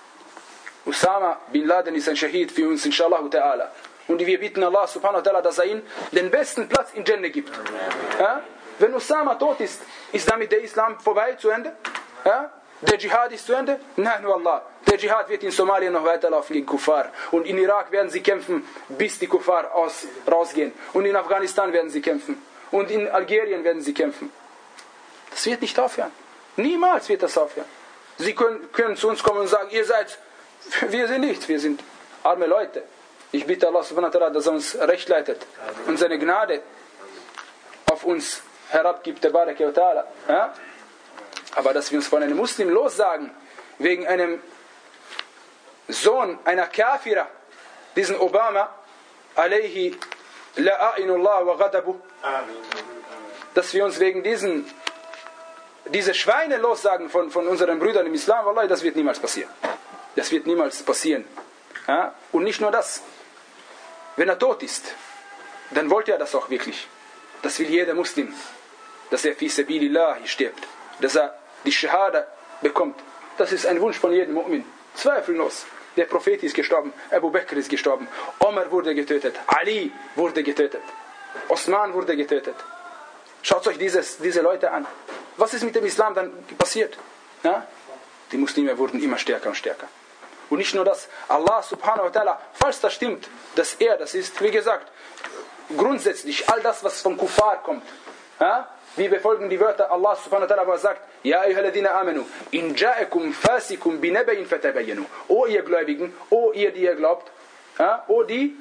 Usama bin Laden ist ein Shahid für uns, inshallah ta'ala. Und wir bitten Allah subhanahu wa ta'ala, dass er ihm den besten Platz in Jannah gibt. Ja? Wenn Usama tot ist, ist damit der Islam vorbei, zu Ende? Ja? Der Dschihad ist zu Ende? Nein, nur Allah. Der Dschihad wird in Somalia noch weiterlaufen gegen Kuffar. Und in Irak werden sie kämpfen, bis die Kuffar aus, rausgehen. Und in Afghanistan werden sie kämpfen. Und in Algerien werden sie kämpfen. Das wird nicht aufhören. Niemals wird das aufhören. Sie können, können zu uns kommen und sagen, ihr seid, wir sind nichts, wir sind arme Leute. Ich bitte Allah subhanahu wa ta'ala, dass er uns recht leitet und seine Gnade auf uns herabgibt, der Baraka wa ta'ala. Ja? Aber dass wir uns von einem Muslim lossagen, wegen einem Sohn einer Kafira, diesen Obama, alayhi la'inullah wa ghadabu, dass wir uns wegen diesen diese Schweine lossagen von, von unseren Brüdern im Islam, wallahi, das wird niemals passieren. Das wird niemals passieren. Ja? Und nicht nur das. Wenn er tot ist, dann wollte er das auch wirklich. Das will jeder Muslim, dass er fi sabilillah stirbt. Dass er die Shahada bekommt. Das ist ein Wunsch von jedem Mu'min. Zweifellos. Der Prophet ist gestorben, Abu Bakr ist gestorben, Omar wurde getötet, Ali wurde getötet, Osman wurde getötet. Schaut euch dieses, diese Leute an. Was ist mit dem Islam dann passiert? Ja? Die Muslime wurden immer stärker und stärker. Und nicht nur das, Allah subhanahu wa ta'ala, falls das stimmt, dass er das ist, wie gesagt, grundsätzlich all das, was vom Kuffar kommt, ja? Wir befolgen die Wörter Allah subhanahu wa ta'ala, wo er sagt, Ja ayyuhalladhina amanu, in ja'akum fasikum binabayin fatabayyanu. O ihr Gläubigen, o ihr, die ihr glaubt, ja? o die,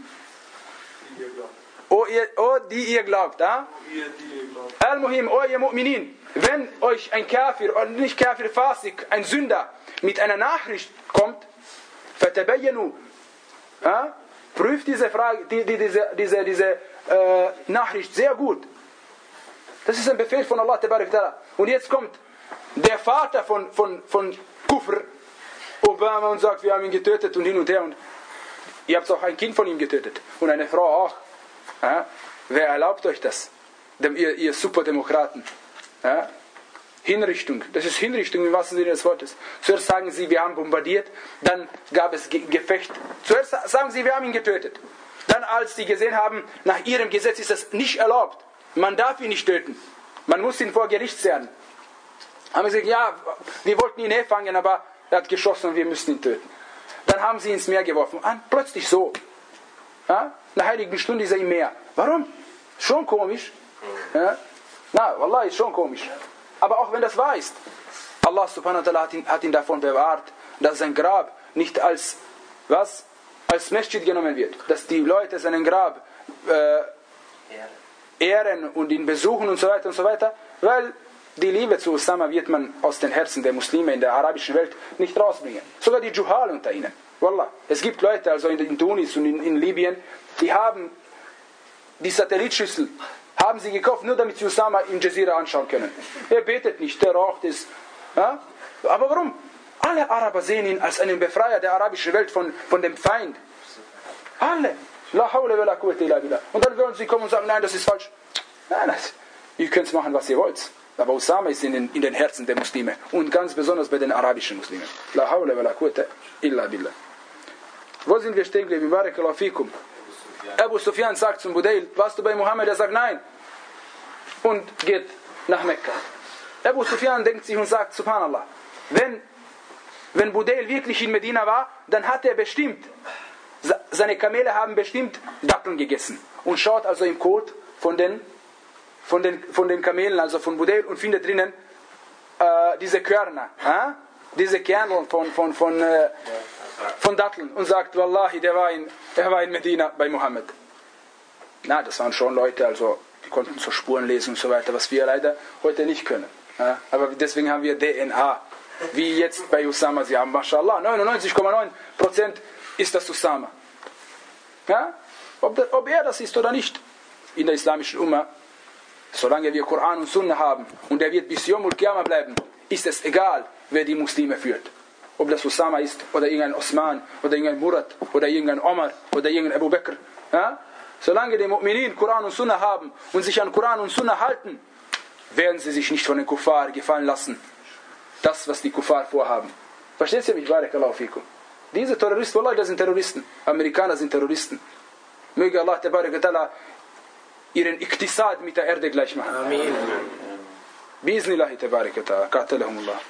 o ihr, o die ihr glaubt, ja? Al-Muhim, o ihr Mu'minin, wenn euch ein Kafir, oder nicht Kafir, Fasik, ein Sünder, mit einer Nachricht kommt, fatabayyanu, ja? Prüft diese, Frage, die, die, diese, diese, diese äh, Nachricht sehr gut. Das ist ein Befehl von Allah. Und jetzt kommt der Vater von, von, von Kufr, Obama, und sagt, wir haben ihn getötet und hin und her. Und ihr habt auch ein Kind von ihm getötet. Und eine Frau auch. Ja? Wer erlaubt euch das? Dem, ihr, ihr Superdemokraten. Ja? Hinrichtung. Das ist Hinrichtung im wahrsten Sinne des Wortes. Zuerst sagen sie, wir haben bombardiert. Dann gab es Ge- Gefecht. Zuerst sagen sie, wir haben ihn getötet. Dann, als die gesehen haben, nach ihrem Gesetz ist das nicht erlaubt. Man darf ihn nicht töten. Man muss ihn vor Gericht zerren. Haben sie gesagt, ja, wir wollten ihn fangen, aber er hat geschossen und wir müssen ihn töten. Dann haben sie ihn ins Meer geworfen. Und plötzlich so. Ja? Nach heiligen Stunde ist er im Meer. Warum? Schon komisch. Ja? Na, Wallah, ist schon komisch. Aber auch wenn das wahr ist, Allah subhanahu wa ta'ala hat ihn, hat ihn davon bewahrt, dass sein Grab nicht als, was? Als Masjid genommen wird. Dass die Leute seinen Grab äh, ehren und ihn besuchen und so weiter und so weiter, weil die Liebe zu Usama wird man aus den Herzen der Muslime in der arabischen Welt nicht rausbringen. Sogar die Juhal unter ihnen. Wallah. Es gibt Leute, also in, in Tunis und in, in Libyen, die haben die Satellitschüssel, haben sie gekauft, nur damit sie Osama im Jazeera anschauen können. Er betet nicht, der raucht es. Ja? Aber warum? Alle Araber sehen ihn als einen Befreier der arabischen Welt von, von dem Feind. Alle. La hawla wa la quwwata illa billah. Und dann wollen sie kommen und sagen, nein, das ist falsch. Nein, das, ihr könnt machen, was ihr wollt. Aber Osama ist in den, in den Herzen der Muslime. Und ganz besonders bei den arabischen Muslimen. La hawla wa la quwwata illa billah. Wo sind wir stehen geblieben? Barakallahu fikum. Abu Sufyan sagt zum Budayl, warst du bei Mohammed? Er sagt nein. Und geht nach Mekka. Abu Sufyan denkt sich und sagt, subhanallah, wenn, wenn Budayl wirklich in Medina war, dann hat er bestimmt, seine Kamele haben bestimmt Datteln gegessen. Und schaut also im Kot von den, von den, von den Kamelen, also von Budayl, und findet drinnen äh, diese Körner, äh? diese Kernel von, von, von, äh, von Datteln und sagt, Wallahi, der war in, er war in Medina bei Mohammed. Na, das waren schon Leute, also die konnten so Spuren lesen und so weiter, was wir leider heute nicht können. Ja? Aber deswegen haben wir D N A, wie jetzt bei Osama. Sie haben, mashallah, neunundneunzig Komma neun Prozent ist das Osama. Ja? Ob, das, ob er das ist oder nicht, in der islamischen Umma, solange wir Koran und Sunna haben, und er wird bis Yom al-Qiyamah bleiben, ist es egal, wer die Muslime führt. Ob das Osama ist, oder irgendein Osman, oder irgendein Murad, oder irgendein Omar, oder irgendein Abu Bakr. Ja? Solange die Mu'minin Koran und Sunna haben und sich an Koran und Sunna halten, werden sie sich nicht von den Kuffar gefallen lassen. Das, was die Kuffar vorhaben. Versteht ihr mich? Barakallahu fikum. Diese Terroristen, Wallah, das sind Terroristen. Amerikaner sind Terroristen. Möge Allah tabarak wa ta'ala ihren Iktisad mit der Erde gleich machen. Amin. Bismillahi tabarak wa ta'ala. Qatalahumullah.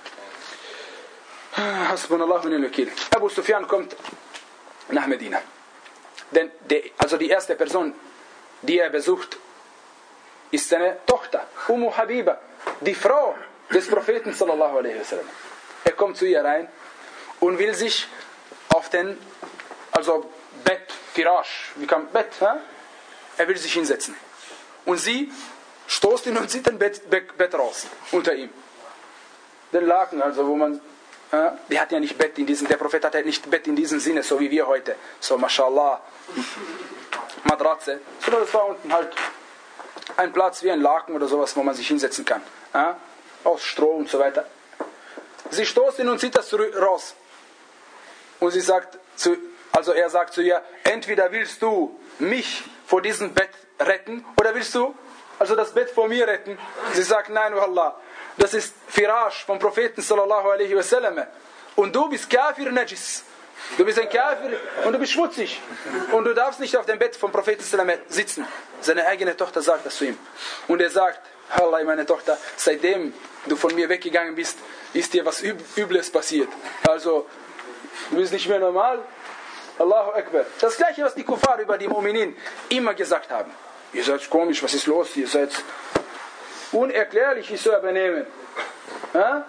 Hasbunallah wa ni'mal wakil. Abu Sufyan kommt nach Medina. Denn der, also die erste Person, die er besucht, ist seine Tochter, Ummu Habiba, die Frau des Propheten sallallahu alaihi wasallam. Er kommt zu ihr rein und will sich auf den, also Bett, Firash, wie kann Bett, ha? Er will sich hinsetzen. Und sie stoßt ihn und zieht ein Bett, Bett, Bett raus, unter ihm. Den Laken, also wo man, ha? Die hat ja nicht Bett in diesem, der Prophet hat ja nicht Bett in diesem Sinne, so wie wir heute, so mashallah, Matratze, sondern das war unten halt ein Platz wie ein Laken oder sowas, wo man sich hinsetzen kann. Ja? Aus Stroh und so weiter. Sie stoßt ihn und zieht das zurück, raus. Und sie sagt, zu, also er sagt zu ihr, entweder willst du mich vor diesem Bett retten, oder willst du also das Bett vor mir retten? Sie sagt, nein, Wallah, das ist Firash vom Propheten sallallahu alaihi wasallam. Und du bist Kafir Najis. Du bist ein Kafir und du bist schmutzig. Und du darfst nicht auf dem Bett vom Propheten sitzen. Seine eigene Tochter sagt das zu ihm. Und er sagt, Allah, meine Tochter, seitdem du von mir weggegangen bist, ist dir was Übles passiert. Also, du bist nicht mehr normal. Allahu Akbar. Das gleiche, was die Kuffar über die Mu'minin immer gesagt haben. Ihr seid komisch, was ist los? Ihr seid unerklärlich, wie so ein Benehmen. Ja?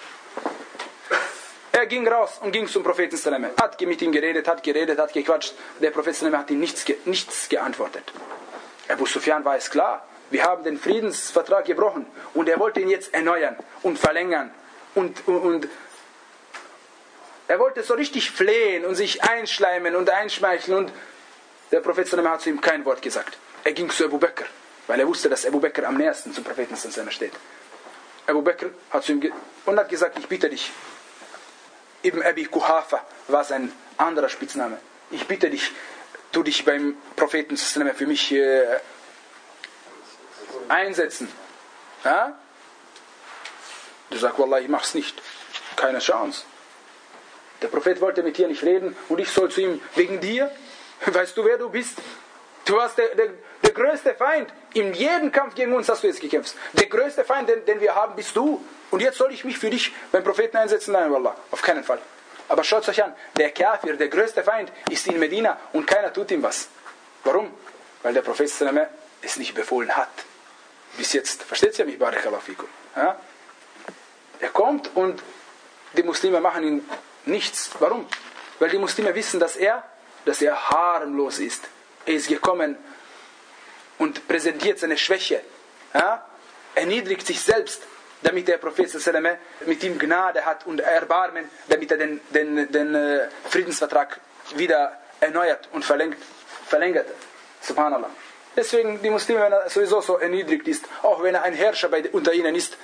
Er ging raus und ging zum Propheten sallam. Hat mit ihm geredet, hat geredet, hat gequatscht. Der Prophet sallam hat ihm nichts, nichts geantwortet. Abu Sufyan war es klar. Wir haben den Friedensvertrag gebrochen. Und er wollte ihn jetzt erneuern und verlängern. Und, und, und er wollte so richtig flehen und sich einschleimen und einschmeicheln. Und der Prophet sallam hat zu ihm kein Wort gesagt. Er ging zu Abu Bakr, weil er wusste, dass Abu Bakr am nächsten zum Propheten sallam steht. Abu Bakr hat zu ihm ge- und hat gesagt, ich bitte dich, Ibn Abi Kuhafa war sein anderer Spitzname. Ich bitte dich, tu dich beim Propheten für mich äh, einsetzen. Ja? Du sagst, Wallah, ich mach's nicht. Keine Chance. Der Prophet wollte mit dir nicht reden und ich soll zu ihm, wegen dir, weißt du, wer du bist? Du warst der, der, der größte Feind. In jedem Kampf gegen uns hast du jetzt gekämpft. Der größte Feind, den, den wir haben, bist du. Und jetzt soll ich mich für dich beim Propheten einsetzen? Nein, Wallah, auf keinen Fall. Aber schaut euch an, der Kafir, der größte Feind, ist in Medina und keiner tut ihm was. Warum? Weil der Prophet es nicht befohlen hat. Bis jetzt. Versteht ihr mich? Barakallahu fikum. Ja? Er kommt und die Muslime machen ihm nichts. Warum? Weil die Muslime wissen, dass er, dass er harmlos ist. Er ist gekommen und präsentiert seine Schwäche. Ja? Er niedrigt sich selbst. damit der Prophet mit ihm Gnade hat und Erbarmen, damit er den, den, den äh, Friedensvertrag wieder erneuert und verlängert. verlängert. Subhanallah. Deswegen, die Muslime, wenn er sowieso so erniedrigt ist, auch wenn er ein Herrscher bei, unter ihnen ist,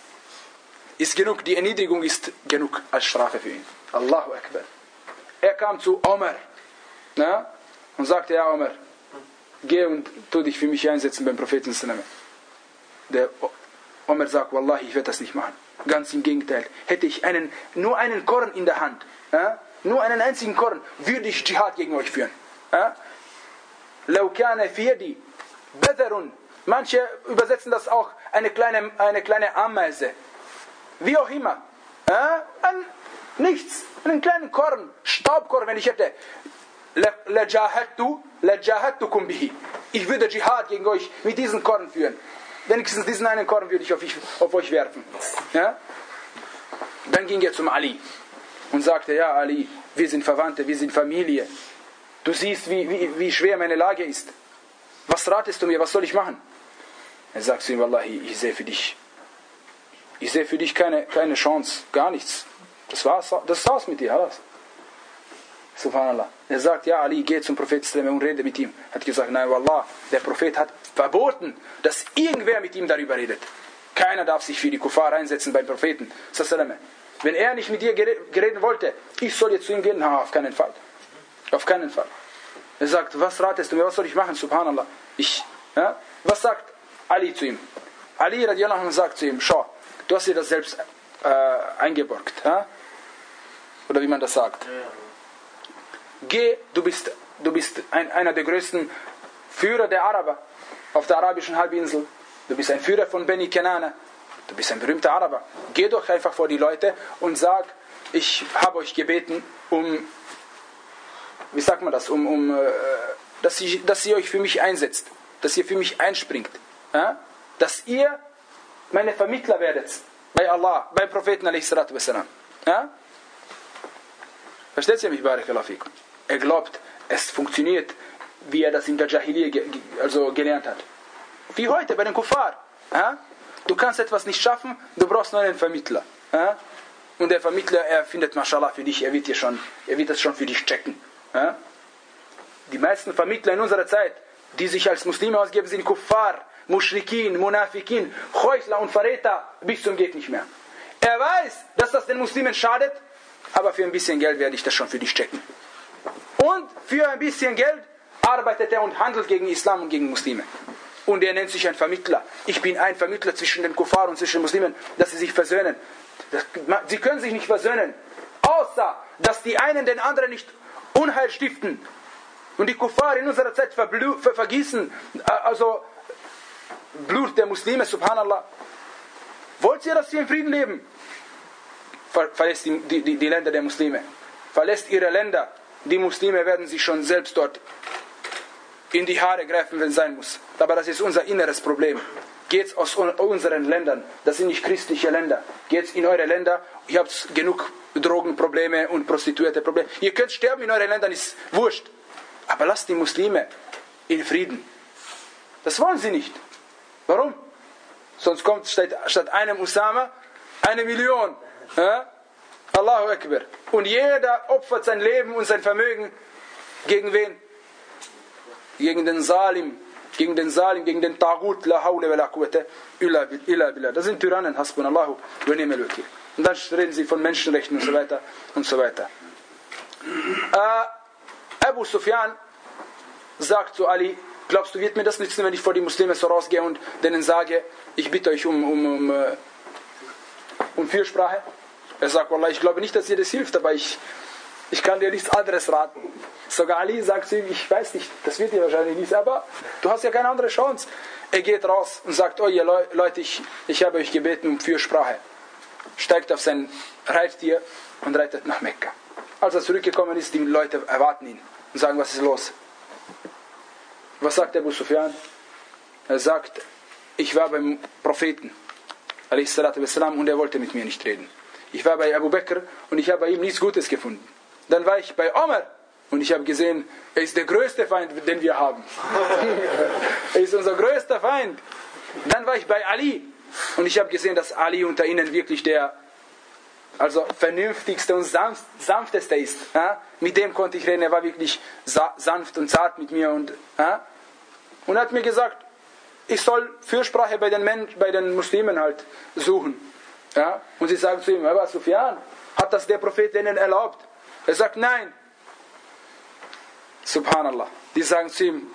ist genug, die Erniedrigung ist genug als Strafe für ihn. Allahu Akbar. Er kam zu Omar, na, und sagte, ja Omar, geh und tu dich für mich einsetzen beim Propheten. Der Omar sagt, Wallahi, ich werde das nicht machen. Ganz im Gegenteil. Hätte ich einen, nur einen Korn in der Hand, ja, nur einen einzigen Korn, würde ich Dschihad gegen euch führen. Ja? لو كان في يدي بذر, manche übersetzen das auch eine kleine, eine kleine Ameise. Wie auch immer. Ja? Ein, nichts. Einen kleinen Korn, Staubkorn, wenn ich hätte. لَجَاهَدْتُ لَجَاهَدْتُكُمْ بِهِ. Ich würde Dschihad gegen euch mit diesen Korn führen. Wenigstens diesen einen Korn würde ich auf, ich, auf euch werfen. Ja? Dann ging er zum Ali und sagte, ja Ali, wir sind Verwandte, wir sind Familie. Du siehst, wie, wie, wie schwer meine Lage ist. Was ratest du mir? Was soll ich machen? Er sagt zu ihm, Wallahi, ich sehe für dich. Ich sehe für dich keine, keine Chance. Gar nichts. Das war's, das war's mit dir. Alles. Subhanallah. Er sagt, ja Ali, geh zum Propheten und rede mit ihm. Er hat gesagt, nein, Wallah, der Prophet hat verboten, dass irgendwer mit ihm darüber redet. Keiner darf sich für die Kuffar einsetzen beim Propheten. Wenn er nicht mit dir reden wollte, ich soll jetzt zu ihm gehen? Na, auf keinen Fall. Auf keinen Fall. Er sagt, was ratest du mir, was soll ich machen? Subhanallah. Ich, ja? Was sagt Ali zu ihm? Ali radiallahu anhu sagt zu ihm, schau, du hast dir das selbst äh, eingeborgt. Ja? Oder wie man das sagt. Geh, du bist, du bist ein, einer der größten Führer der Araber auf der arabischen Halbinsel. Du bist ein Führer von Beni Kenana. Du bist ein berühmter Araber. Geh doch einfach vor die Leute und sag, ich habe euch gebeten, um wie sagt man das, um, um dass, sie, dass ihr euch für mich einsetzt, dass ihr für mich einspringt, ja? Dass ihr meine Vermittler werdet bei Allah, beim Propheten a.s. Ja? Versteht ihr mich, Barakallahu fikum? Er glaubt, es funktioniert, wie er das in der Jahiliyyah ge, also gelernt hat. Wie heute bei den Kuffar. Ja? Du kannst etwas nicht schaffen, du brauchst nur einen Vermittler. Ja? Und der Vermittler, er findet Mashallah für dich, er wird, dir schon, er wird das schon für dich checken. Ja? Die meisten Vermittler in unserer Zeit, die sich als Muslime ausgeben, sind Kuffar, Mushrikin, Munafikin, Heuchler und Verräter bis zum geht nicht mehr. Er weiß, dass das den Muslimen schadet, aber für ein bisschen Geld werde ich das schon für dich checken. Und für ein bisschen Geld arbeitet er und handelt gegen Islam und gegen Muslime. Und er nennt sich ein Vermittler. Ich bin ein Vermittler zwischen den Kuffar und zwischen den Muslimen, dass sie sich versöhnen. Sie können sich nicht versöhnen, außer dass die einen den anderen nicht Unheil stiften und die Kuffar in unserer Zeit verblu- ver- vergießen, also Blut der Muslime, subhanallah. Wollt ihr, dass sie in Frieden leben? Ver- verlässt die, die, die Länder der Muslime. Verlässt ihre Länder. Die Muslime werden sich schon selbst dort in die Haare greifen, wenn es sein muss. Aber das ist unser inneres Problem. Geht's aus unseren Ländern, das sind nicht christliche Länder. Geht's in eure Länder, ihr habt genug Drogenprobleme und Prostituierte Probleme. Ihr könnt sterben in euren Ländern, ist wurscht. Aber lasst die Muslime in Frieden. Das wollen sie nicht. Warum? Sonst kommt statt, statt einem Usama eine Million. Ja? Allahu Akbar. Und jeder opfert sein Leben und sein Vermögen gegen wen? Gegen den Salim. Gegen den Salim, gegen den Tagut. La hawla wa la quwwata illa billah. Das sind Tyrannen. Hasbunallahu wa ni'mal wakil. Und dann reden sie von Menschenrechten und so weiter und so weiter. Äh, Abu Sufyan sagt zu Ali, glaubst du, wird mir das nützen, wenn ich vor die Muslime so rausgehe und denen sage, ich bitte euch um, um, um, um Fürsprache? Er sagt, Wallah, ich glaube nicht, dass dir das hilft, aber ich, ich kann dir nichts anderes raten. Sogar Ali sagt zu ihm, ich weiß nicht, das wird dir wahrscheinlich nicht, aber du hast ja keine andere Chance. Er geht raus und sagt, oh ihr Le- Leute, ich, ich habe euch gebeten um Fürsprache. Steigt auf sein Reittier und reitet nach Mekka. Als er zurückgekommen ist, die Leute erwarten ihn und sagen, was ist los? Was sagt Abu Sufyan? Er sagt, ich war beim Propheten und er wollte mit mir nicht reden. Ich war bei Abu Bakr und ich habe bei ihm nichts Gutes gefunden. Dann war ich bei Omar und ich habe gesehen, er ist der größte Feind, den wir haben. Er ist unser größter Feind. Dann war ich bei Ali Und ich habe gesehen, dass Ali unter ihnen wirklich der also vernünftigste und sanft, sanfteste ist. Ja? Mit dem konnte ich reden, er war wirklich sa- sanft und zart mit mir. Und, ja? und hat mir gesagt, ich soll Fürsprache bei den, Men- bei den Muslimen halt suchen. Ja? Und sie sagen zu ihm, aber Sufyan, hat das der Prophet denen erlaubt? Er sagt, nein. Subhanallah. Die sagen zu ihm,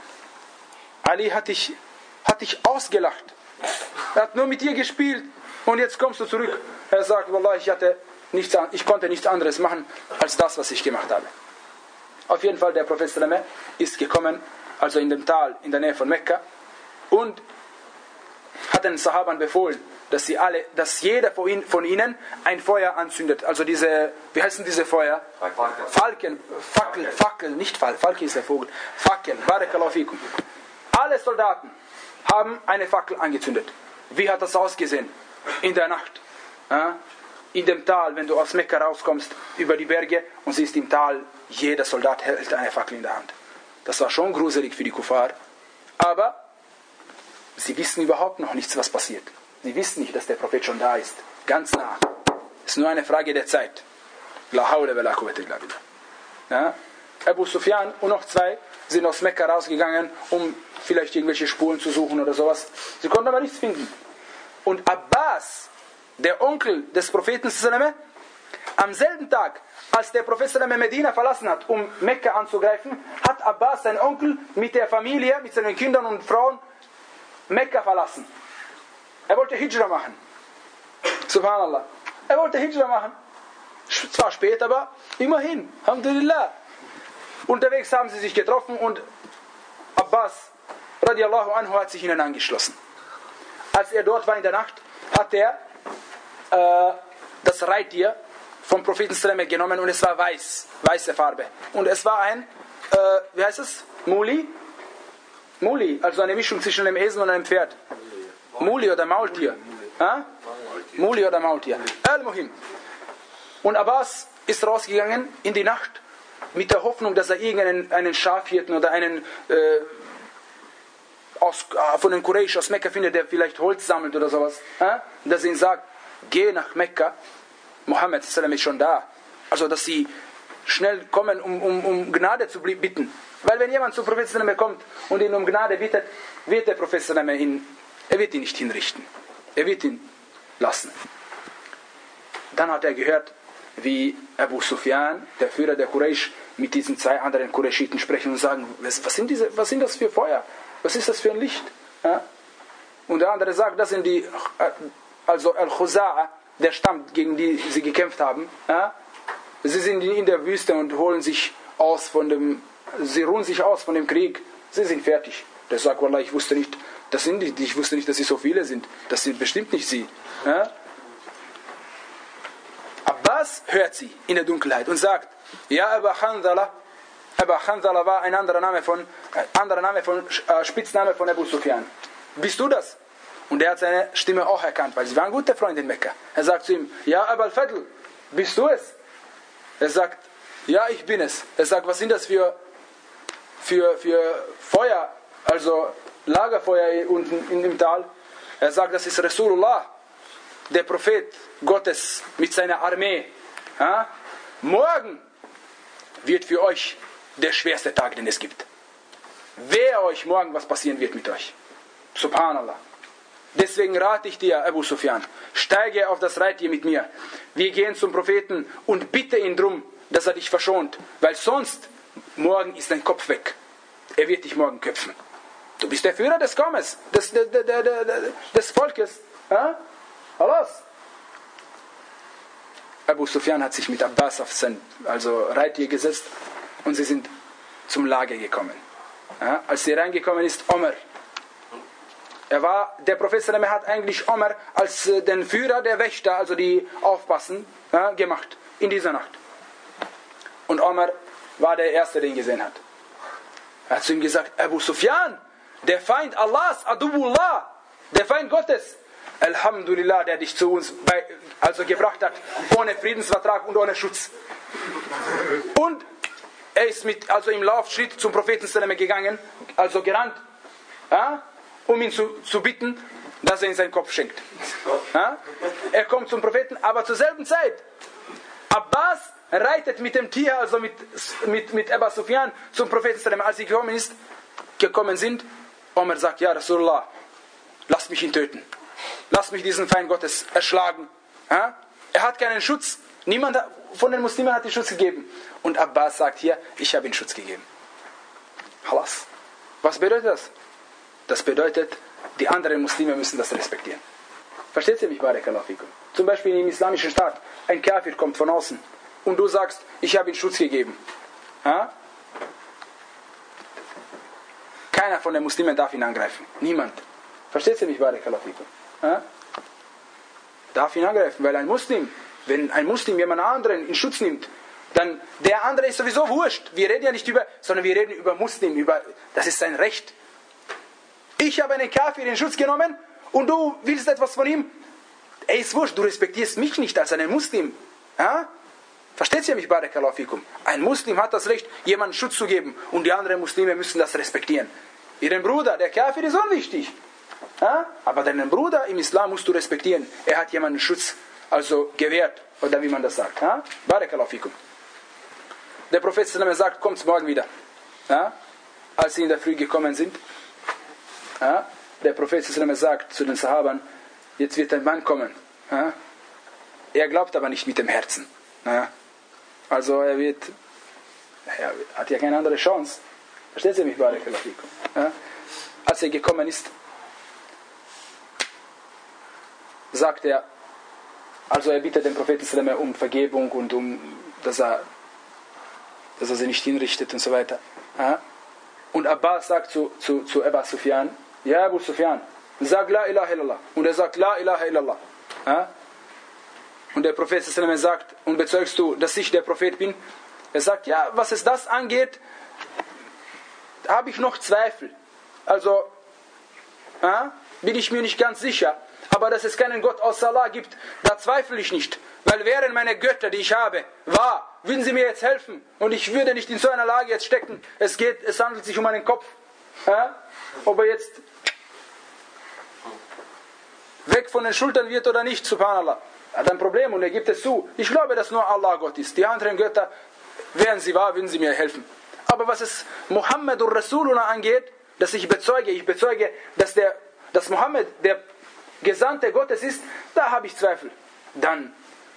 Ali hat dich, hat dich ausgelacht. Er hat nur mit dir gespielt und jetzt kommst du zurück. Er sagt, Wallah, ich, hatte nichts, ich konnte nichts anderes machen als das, was ich gemacht habe. Auf jeden Fall, der Prophet Sallallahu ist gekommen, also in dem Tal in der Nähe von Mekka, und hat den Sahabern befohlen, dass sie alle, dass jeder von ihnen, von ihnen ein Feuer anzündet. Also diese, wie heißen diese Feuer? Falken, Fackel, Fackel, nicht Fall, Falke ist der Vogel. Fackel, Barakallahu fikum. Alle Soldaten haben eine Fackel angezündet. Wie hat das ausgesehen? In der Nacht. Ja? In dem Tal, wenn du aus Mekka rauskommst, über die Berge und siehst im Tal, jeder Soldat hält eine Fackel in der Hand. Das war schon gruselig für die Kuffar. Aber sie wissen überhaupt noch nichts, was passiert. Sie wissen nicht, dass der Prophet schon da ist. Ganz nah. Es ist nur eine Frage der Zeit. La hawla wa la quwwata illa billah. Ja? Abu Sufyan und noch zwei sind aus Mekka rausgegangen, um vielleicht irgendwelche Spuren zu suchen oder sowas. Sie konnten aber nichts finden. Und Abbas, der Onkel des Propheten, am selben Tag, als der Prophet Medina verlassen hat, um Mekka anzugreifen, hat Abbas, sein Onkel, mit der Familie, mit seinen Kindern und Frauen Mekka verlassen. Er wollte Hijra machen. Subhanallah. Er wollte Hijra machen. Zwar spät, aber immerhin. Alhamdulillah. Unterwegs haben sie sich getroffen und Abbas radiallahu anhu hat sich ihnen angeschlossen. Als er dort war in der Nacht, hat er äh, das Reittier vom Propheten genommen und es war weiß, weiße Farbe. Und es war ein, äh, wie heißt es? Muli? Muli, also eine Mischung zwischen einem Esel und einem Pferd. Muli oder Maultier. Ha? Muli oder Maultier. Al-Muhim. Und Abbas ist rausgegangen in die Nacht mit der Hoffnung, dass er irgendeinen einen Schafhirten oder einen äh, aus, von den Quraysh aus Mekka findet, der vielleicht Holz sammelt oder sowas. Ha? Dass er ihm sagt, geh nach Mekka, Mohammed ist schon da. Also, dass sie schnell kommen, um, um, um Gnade zu bitten. Weil wenn jemand zum Propheten kommt und ihn um Gnade bittet, wird der Prophet ihn, er wird ihn nicht hinrichten. Er wird ihn lassen. Dann hat er gehört, wie Abu Sufyan, der Führer der Quraysh, mit diesen zwei anderen Qurayshiten sprechen und sagen, was, was, sind diese, was sind das für Feuer? Was ist das für ein Licht? Ja? Und der andere sagt, das sind die, also Al-Khuza'a, der Stamm, gegen die sie gekämpft haben. Ja? Sie sind in der Wüste und holen sich aus von dem, sie ruhen sich aus von dem Krieg. Sie sind fertig. Der sagt, Wallah, ich wusste nicht, das sind die, ich wusste nicht, dass sie so viele sind. Das sind bestimmt nicht sie. Ja? Abbas hört sie in der Dunkelheit und sagt, ja, Aba Hanzala, Aba Hanzala war ein anderer Name von, äh, anderer Name von äh, Spitzname von Abu Sufyan. Bist du das? Und er hat seine Stimme auch erkannt, weil sie waren gute Freunde in Mekka. Er sagt zu ihm, ja, Aba al-Fadl, bist du es? Er sagt, ja, ich bin es. Er sagt, was sind das für, für, für Feuer, also Lagerfeuer unten in dem Tal? Er sagt, das ist Rasulullah, der Prophet Gottes mit seiner Armee. Ja? Morgen wird für euch der schwerste Tag, den es gibt. Wehe euch morgen, was passieren wird mit euch. Subhanallah. Deswegen rate ich dir, Abu Sufyan, steige auf das Reittier mit mir. Wir gehen zum Propheten und bitte ihn drum, dass er dich verschont. Weil sonst, morgen ist dein Kopf weg. Er wird dich morgen köpfen. Du bist der Führer des Kommes, des, des, des, des Volkes. Ja? Allahs. Abu Sufyan hat sich mit Abbas auf sein also Reittier gesetzt und sie sind zum Lager gekommen. Ja? Als sie reingekommen ist, Omar. Er war, der Prophet hat eigentlich Omar als äh, den Führer der Wächter, also die aufpassen, ja, gemacht in dieser Nacht. Und Omar war der Erste, den ihn gesehen hat. Er hat zu ihm gesagt, Abu Sufyan, der Feind Allahs, Adubullah, der Feind Gottes, Alhamdulillah, der dich zu uns bei, also gebracht hat, ohne Friedensvertrag und ohne Schutz. Und er ist mit, also im Laufschritt zum Propheten gegangen, also gerannt, ja, um ihn zu, zu bitten. dass er ihm seinen Kopf schenkt. Ja? Er kommt zum Propheten, aber zur selben Zeit. Abbas reitet mit dem Tier, also mit, mit, mit Abu Sufyan zum Propheten. Als sie gekommen, ist, gekommen sind, Omar sagt, ja Rasulullah, lass mich ihn töten. Lass mich diesen Feind Gottes erschlagen. Ja? Er hat keinen Schutz. Niemand von den Muslimen hat ihm Schutz gegeben. Und Abbas sagt hier, ich habe ihm Schutz gegeben. Halas. Was bedeutet das? Das bedeutet, die anderen Muslime müssen das respektieren. Versteht ihr mich, Barakallahu fikum? Zum Beispiel im islamischen Staat, ein Kafir kommt von außen und du sagst, ich habe ihm Schutz gegeben. Ja? Keiner von den Muslimen darf ihn angreifen. Niemand. Versteht ihr mich, Barakallahu fikum? Ja? Darf ihn angreifen, weil ein Muslim, wenn ein Muslim jemand anderen in Schutz nimmt, dann der andere ist sowieso wurscht. Wir reden ja nicht über, sondern wir reden über Muslim, über, das ist sein Recht. Ich habe einen Kafir in Schutz genommen und du willst etwas von ihm. Ey, ist wurscht, du respektierst mich nicht als einen Muslim. Ja? Versteht ihr mich, Barakallahu fikum? Ein Muslim hat das Recht, jemandem Schutz zu geben und die anderen Muslime müssen das respektieren. Ihren Bruder, der Kafir ist unwichtig. Ja? Aber deinen Bruder im Islam musst du respektieren. Er hat jemanden Schutz also gewährt, oder wie man das sagt. Ja? Barakallahu fikum. Der Prophet sagt, kommt morgen wieder. Ja? Als sie in der Früh gekommen sind, ja? Der Prophet sagt zu den Sahabern, jetzt wird ein Mann kommen. Ja? Er glaubt aber nicht mit dem Herzen. Ja? Also er wird, er hat ja keine andere Chance. Versteht ihr mich, Barakallahu fikum? Ja? Als er gekommen ist, sagt er, also er bittet den Propheten um Vergebung und um, dass er, dass er sie nicht hinrichtet und so weiter. Ja? Und Abbas sagt zu, zu, zu Abu Sufyan, ja Abu Sufyan, sag La ilaha illallah. Und er sagt La ilaha illallah. Ja? Und der Prophet sagt, und bezeugst du, dass ich der Prophet bin? Er sagt, ja, was es das angeht, habe ich noch Zweifel. Also, ja, bin ich mir nicht ganz sicher. Aber dass es keinen Gott außer Allah gibt, da zweifle ich nicht. Weil wären meine Götter, die ich habe, wahr, würden sie mir jetzt helfen. Und ich würde nicht in so einer Lage jetzt stecken. Es geht, es handelt sich um einen Kopf. Ja? Ob er jetzt weg von den Schultern wird oder nicht, subhanallah. Er hat ein Problem und er gibt es zu. Ich glaube, dass nur Allah Gott ist. Die anderen Götter, wären sie wahr, würden sie mir helfen. Aber was es Muhammadur Rasulullah angeht, dass ich bezeuge, ich bezeuge, dass, der, dass Muhammad der Gesandte Gottes ist, da habe ich Zweifel. Dann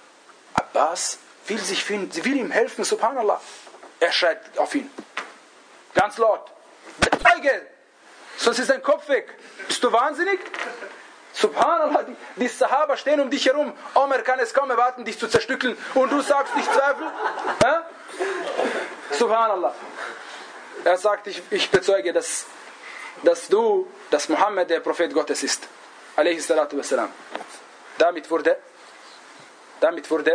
Abbas will sich für ihn, sie will ihm helfen, subhanallah. Er schreit auf ihn. Ganz laut. Bezeuge! Sonst ist dein Kopf weg. Bist du wahnsinnig? Subhanallah, die, die Sahaba stehen um dich herum. Omar kann es kaum erwarten, dich zu zerstückeln. Und du sagst, ich zweifle. Ja? Subhanallah. Er sagt, ich, ich bezeuge, dass, dass du, dass Muhammad der Prophet Gottes ist. Alayhi salatu wassalam. Damit wurde, damit wurde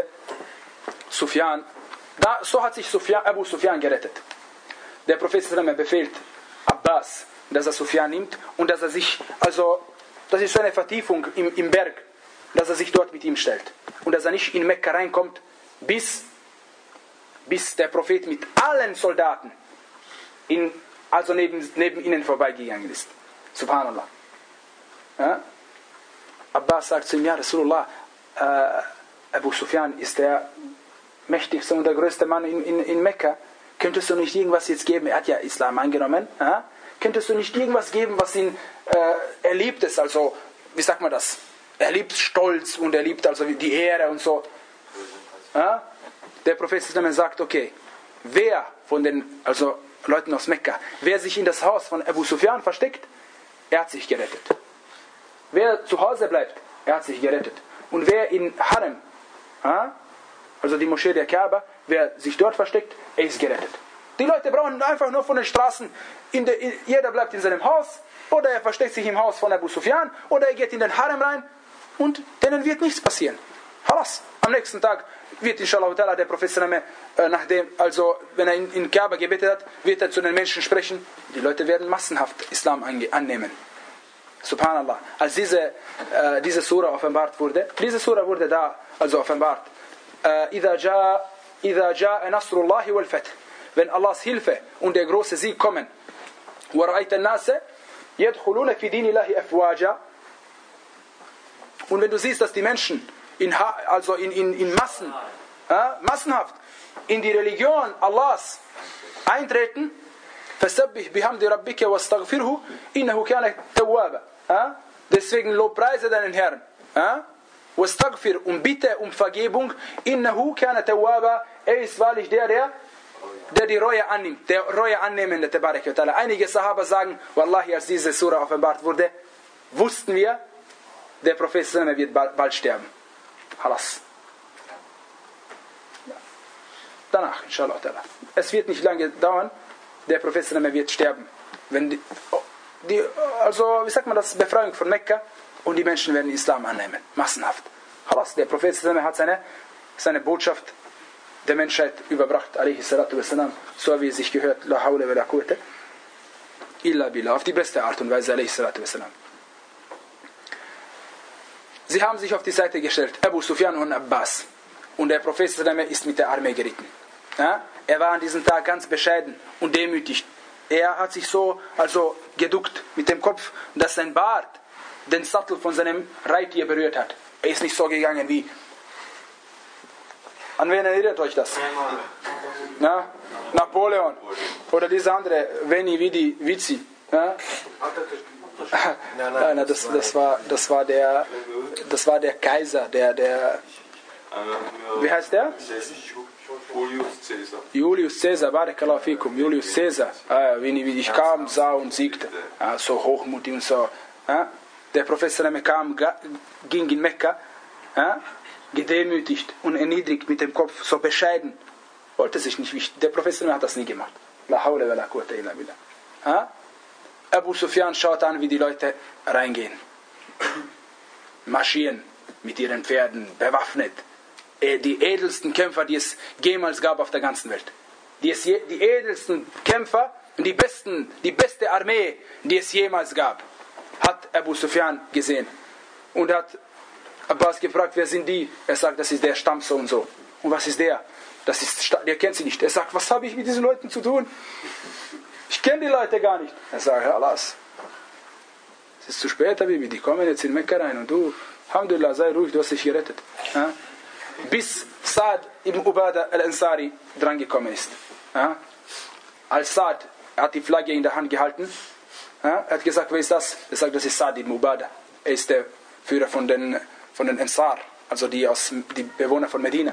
Sufyan, da, so hat sich Sufyan, Abu Sufyan gerettet. Der Prophet befehlt Abbas, dass er Sufyan nimmt und dass er sich, also, das ist so eine Vertiefung im, im Berg, dass er sich dort mit ihm stellt. Und dass er nicht in Mekka reinkommt, bis, bis der Prophet mit allen Soldaten in, also neben, neben ihnen vorbeigegangen ist. Subhanallah. Ja? Abbas sagt zu ihm, ja Rasulullah, äh, Abu Sufyan ist der mächtigste und der größte Mann in, in, in Mekka. Könntest du nicht irgendwas jetzt geben? Er hat ja Islam angenommen. Ja? Könntest du nicht irgendwas geben, was ihn äh, er liebt es, also, wie sagt man das? Er liebt Stolz und er liebt also die Ehre und so. Ja? Der Prophet sagt, okay, wer von den also Leuten aus Mekka, wer sich in das Haus von Abu Sufyan versteckt, er hat sich gerettet. Wer zu Hause bleibt, er hat sich gerettet. Und wer in Harem, ja? Also die Moschee der Kaaba, wer sich dort versteckt, er ist gerettet. Die Leute brauchen einfach nur von den Straßen, in der, in, jeder bleibt in seinem Haus, oder er versteckt sich im Haus von Abu Sufyan, oder er geht in den Harem rein, und denen wird nichts passieren. Halas. Am nächsten Tag wird inshallah der Prophet, äh, nachdem, also wenn er in, in Kaaba gebetet hat, wird er zu den Menschen sprechen, die Leute werden massenhaft Islam annehmen. Subhanallah. Als diese, äh, diese Sura offenbart wurde, diese Sura wurde da also offenbart. إِذَا جَاءَ إِذَا جَاءَ نَصْرُ اللَّهِ وَالْفَتْحِ Wenn Allahs Hilfe und der große Sieg kommen. وَرَأَيْتَ النَّاسَ يَدْخُلُونَ فِي دِينِ اللَّهِ أَفْوَاجًا Und wenn du siehst, dass die Menschen in, also in, in, in Massen, äh, massenhaft in die Religion Allahs eintreten, فَسَبِّحْ بِحَمْدِ رَبِّكَ وَاسْتَغْفِرْهُ إِنَّهُ كَانَ تَوَّابًا. Deswegen lobpreise deinen Herrn. وَاسْتَغْفِرْ und bitte um Vergebung. إِنَّهُ كَانَ تَوَّابًا. Er ist wahrlich der, der, der die Reue annimmt. Der Reue annehmende. Einige Sahaba sagen, Wallahi, als diese Surah offenbart wurde, wussten wir, der Prophet wird bald, bald sterben. Halas. Ja. Danach, inshallah. Es wird nicht lange dauern, der Prophet wird sterben. Wenn die, die, also, wie sagt man das, Befreiung von Mekka und die Menschen werden Islam annehmen. Massenhaft. Halas, der Prophet hat seine, seine Botschaft der Menschheit überbracht, alaihi salatu wassalam, so wie es sich gehört, la hawla wa la quwwata illa billah, auf die beste Art und Weise, alaihi salatu wassalam. Sie haben sich auf die Seite gestellt, Abu Sufyan und Abbas. Und der Prophet ist mit der Armee geritten. Ja? Er war an diesem Tag ganz bescheiden und demütig. Er hat sich so also geduckt mit dem Kopf, dass sein Bart den Sattel von seinem Reittier berührt hat. Er ist nicht so gegangen wie... An wen erinnert euch das? Na? Napoleon. Oder dieser andere, Veni Vidi Vici. Ja? Nein, nein, das, das, war, das, war der, das war der Kaiser, der, der... Wie heißt der? Julius Caesar. Julius Caesar, barakallahu fikum, Julius Caesar. Ah, wie ich kam, sah und siegte. Ah, so hochmutig und so. Ah, der Prophet kam, ging in Mekka, ah, gedemütigt und erniedrigt mit dem Kopf, so bescheiden. Wollte sich nicht wichtig. Der Prophet hat das nie gemacht. La hawla wa la quwwata illa billah. Ah? Abu Sufyan schaut an, wie die Leute reingehen. Marschieren mit ihren Pferden, bewaffnet. Die edelsten Kämpfer, die es jemals gab auf der ganzen Welt. Die, es je, die edelsten Kämpfer und die, besten, die beste Armee, die es jemals gab, hat Abu Sufyan gesehen. Und hat Abbas gefragt, wer sind die? Er sagt, das ist der Stamm so und so. Und was ist der? Das ist, der kennt sie nicht. Er sagt, was habe ich mit diesen Leuten zu tun? Ich kenne die Leute gar nicht. Er sagt, Allahs. Es ist zu spät, Habibi, die kommen jetzt in Mekka rein und du, Alhamdulillah, sei ruhig, du hast dich gerettet. Ja? Bis Saad ibn Ubadah al-Ansari drangekommen ist. Ja? Als Saad, er hat die Flagge in der Hand gehalten, ja? Er hat gesagt, wer ist das? Er sagt, das ist Saad ibn Ubadah. Er ist der Führer von den, von den Ansar, also die, aus, die Bewohner von Medina.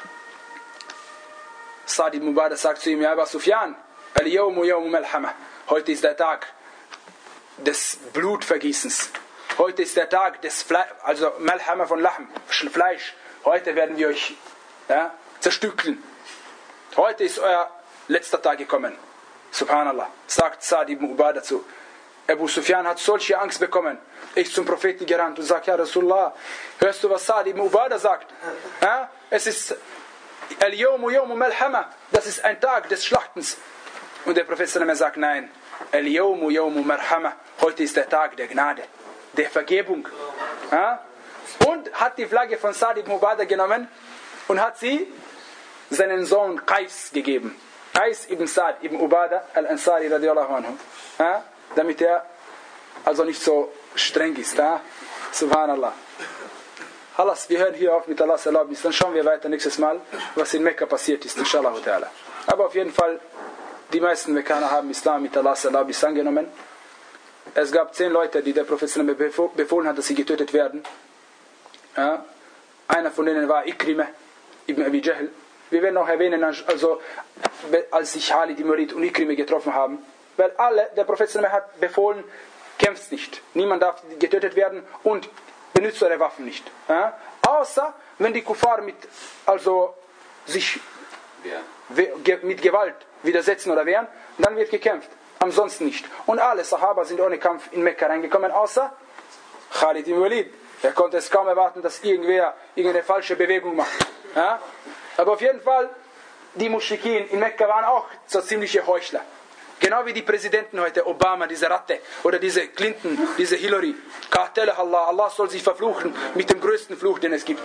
Saad ibn Ubadah sagt zu ihm, ja, Abu Sufyan, al-yawmu yawmu malhama. Heute ist der Tag des Blutvergießens. Heute ist der Tag des Fleisch, also Malhama von Lahm, Fleisch. Heute werden wir euch ja, zerstückeln. Heute ist euer letzter Tag gekommen. Subhanallah. Sagt Saad ibn Ubadah dazu. Abu Sufyan hat solche Angst bekommen. Ich zum Propheten gerannt und sagt, ja Rasulullah, hörst du, was Saad ibn Ubadah sagt? Ja? Es ist Al-Yawmu Yawmu Malhama. Das ist ein Tag des Schlachtens. Und der Prophet sagt, nein. Al-Yawmu Yawmu Marhama. Heute ist der Tag der Gnade, der Vergebung. Ja? Und hat die Flagge von Saad ibn Ubadah genommen und hat sie seinen Sohn Qais gegeben. Qais ibn Saad ibn Ubadah al-Ansari radiallahu anhu. Ja? Damit er also nicht so streng ist. Ja? Subhanallah. Halas, wir hören hier auf mit Allahs Erlaubnis. Dann schauen wir weiter nächstes Mal, was in Mekka passiert ist. Inshallah ta'ala. Aber auf jeden Fall, die meisten Mekkaner haben Islam mit Allahs Erlaubnis angenommen. Es gab zehn Leute, die der Prophet befohlen hat, dass sie getötet werden. Ja, einer von denen war Ikrimah ibn Abi Jahl. Wir werden auch erwähnen, also, als sich Khalid ibn Walid und Ikrimah getroffen haben. Weil alle, der Prophet hat befohlen, kämpft nicht. Niemand darf getötet werden und benutzt eure Waffen nicht. Ja? Außer, wenn die Kuffar mit, also, sich ja. mit Gewalt widersetzen oder wehren, dann wird gekämpft. Ansonsten nicht. Und alle Sahaba sind ohne Kampf in Mekka reingekommen, außer Khalid ibn Walid. Er konnte es kaum erwarten, dass irgendwer irgendeine falsche Bewegung macht. Ja? Aber auf jeden Fall, die Muschrikin in Mekka waren auch so ziemliche Heuchler. Genau wie die Präsidenten heute, Obama, diese Ratte, oder diese Clinton, diese Hillary. Qatala Allah, Allah soll sich verfluchen mit dem größten Fluch, den es gibt.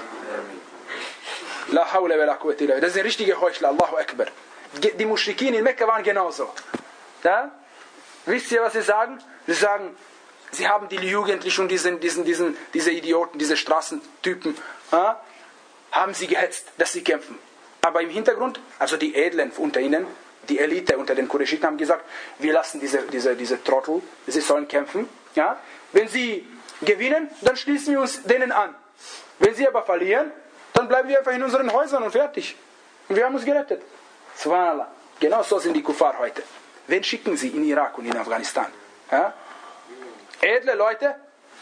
La hawla wa la quwwata illa billah. Das sind richtige Heuchler, Allahu Akbar. Die Muschrikin in Mekka waren genauso. Ja? Wisst ihr, was sie sagen? Sie sagen, Sie haben die Jugendlichen und diesen, diesen, diesen, diese Idioten, diese Straßentypen, äh, haben sie gehetzt, dass sie kämpfen. Aber im Hintergrund, also die Edlen unter ihnen, die Elite unter den Qurayshiten haben gesagt, wir lassen diese, diese, diese Trottel, sie sollen kämpfen. Ja? Wenn sie gewinnen, dann schließen wir uns denen an. Wenn sie aber verlieren, dann bleiben wir einfach in unseren Häusern und fertig. Und wir haben uns gerettet. Subhanallah. Genau so sind die Kuffar heute. Wen schicken sie in Irak und in Afghanistan? Ja? Edle Leute?